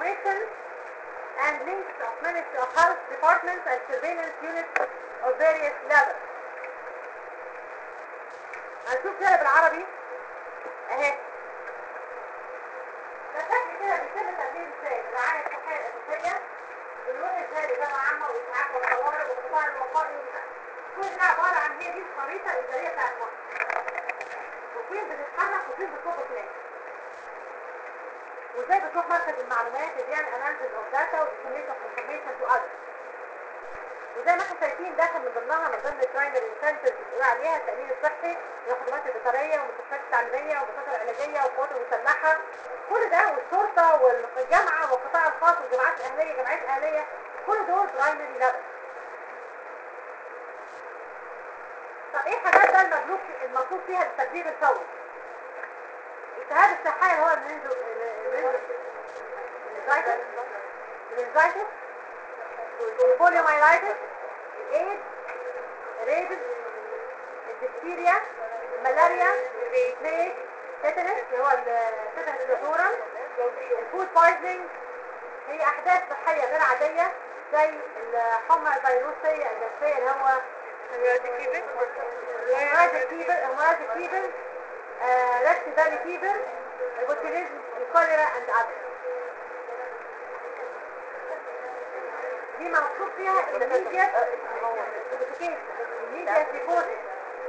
information and links of Ministry of Health departments and surveillance units of various levels. هنشوف كده بالعربي اهي. ده شكل كده بيتم تقديم ازاي الرعاية الصحية الأساسية بنروح ازاي لإدارة عامة وإسعاف والطوارئ والقطاع الوقائي كل ده عبارة عن هي دي الخريطة الإدارية بتاعت مصر. وفين بتتحرك وفين بتروح فين. وازاي بتروح مركز المعلومات اللي بيعمل اناليسيس اوف داتا وديسيميشن اوف انفورميشن تو اذرز. وزي ما احنا شايفين داخل من ضمنها من ضمن البرايمري انسنتيفز اللي بنقول عليها التأمين الصحي والخدمات البيطرية والمستشفيات التعليمية والمستشفيات العلاجية والقوات المسلحة كل ده والشرطة والجامعة والقطاع الخاص والجامعات الأهلية جامعات أهلية كل دول برايمري ليفل. طب ايه الحاجات بقى المطلوب فيها التدريب الفوري؟ التهاب الصحية اللي هو المننجايتس البوليومايلايتس الايدز الريبس الدكتيريا الملاريا البليك تيتانس اللي هو التيتانس الفورم الفود بايزنينج هي احداث صحية غير عادية زي الحمى الفيروسية النفسية اللي هو هيموراجيك فيبر ريفت فالي فيبر البوتيليزم الكوليرا اند اذرز. دي مكتوب فيها immediate notification immediate reporting.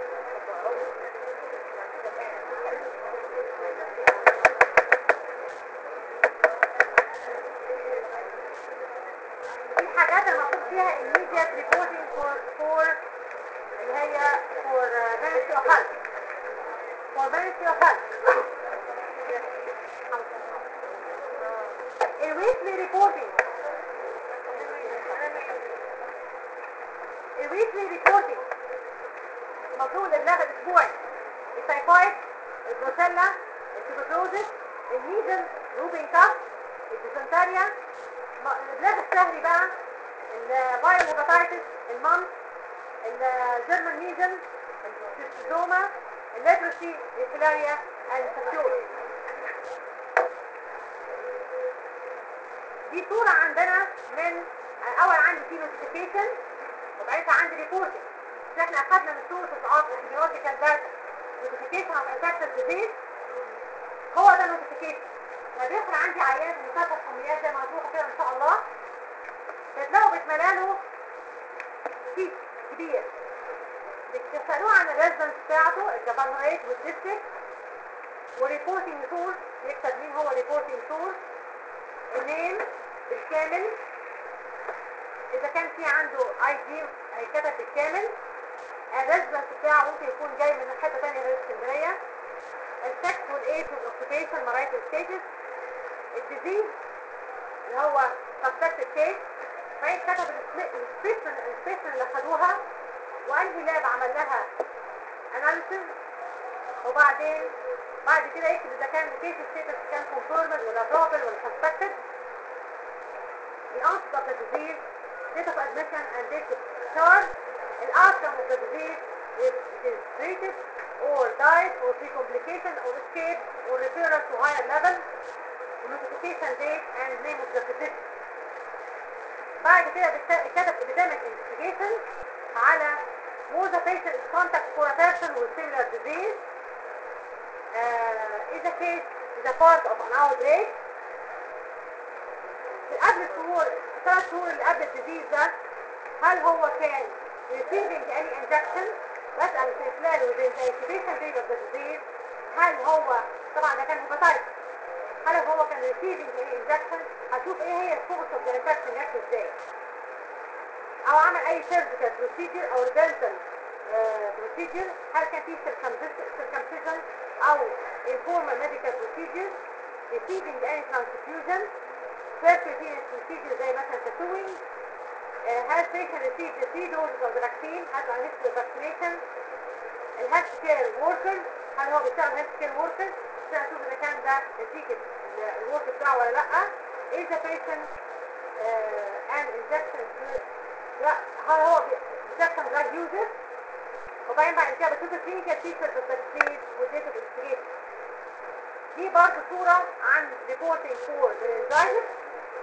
دي حاجات المفروض فيها immediate reporting for اللي هي for Ministry of Health الweekly reporting المفروض الابلاغ الاسبوعي التايفايد البروسيلا التوبركلوزس الميزل روبين كاف الديسنتريا الابلاغ الشهري بقى الفايرال هيباتايتس المامس الجيرمان ميزل السيستوزوما الليبرسي الفيلاريا الفاكيولوس. دي صورة عندنا من اول عندي في نوتيفيكيشن وبعدها عندي ريبورتنج. احنا اخدنا من صورة اسعاف ابيولوجيكال داتا نوتيفيكيشن اوف انفكشن ديزيز هو ده نوتيفيكيشن. فبيدخل عندي عيان في مستشفى الحميات زي ما هتروحوا كده ان شاء الله بتلاقوا بيتملاله شيت كبير بتسألوه عن الريزدنس بتاعته الجفرنوريت والديستريكت وريبورتنج سورس يكتب مين هو ريبورتنج سورس النيم بالكامل اذا كان في عنده اي دي هيتكتب بالكامل الريزدنس بتاعه ممكن يكون جاي من حته ثانيه غير اسكندريه السكس والايج والاوكيبيشن مرايتال ستيتس الديزيز اللي هو سبسكتد كيس فيتكتب السبيشن اللي خدوها وانهي لاب عمل لها اناليسيس وبعدين بعد كده يكتب اذا كان الكيس ستيتس كان كونفيرمد ولا بروبل ولا سسبكتد the onset of the disease date of admission and date of discharge the outcome of the disease if it is treated or died or free complication or escape or referral to higher level notification date and name of the physician. بعد كده كتب epidemic investigation على was the patient in contact for a person with similar disease is the case is a part of an outbreak. قبل الشهور الثلاث شهور اللي قبل الديزيز ده هل هو كان receiving any injection بسأل في خلال within the incubation period of the disease هل هو طبعا ده كان هيباتايتس هل هو كان receiving any injection هشوف ايه هي السورس اوف ذا انفكشن جت ازاي او عمل اي surgical procedure او dental procedure هل كان في circumcision او informal medical procedure receiving any transfusion percutaneous procedure زي مثلا tattooing has patient received the 3 doses of the vaccine has a history of vaccination الهيلث كير workers هل هو بيشتغل هيلث كير workers عشان اشوف اذا كان ده نتيجة الورك بتاعه ولا لا is the patient an injection هل هو injection drug user وبعدين بعد كده بشوف الكلينيكال فيتشرز اوف ذا ديزيز والديت اوف انفستيجيشن. دي برضه صورة عن ريبورتنج فور meningitis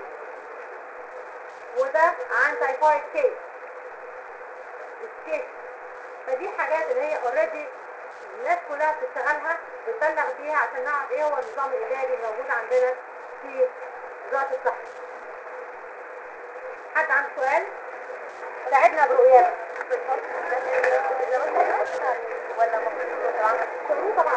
وده عن تايفويد كيس الكيس. فدي حاجات اللي هي اوريدي الناس كلها بتشتغلها بتبلغ بيها عشان نعرف ايه هو النظام الاداري الموجود عندنا في وزاره الصحه. حد عنده سؤال؟ ساعدنا برؤيات. ولا المفروض طبعا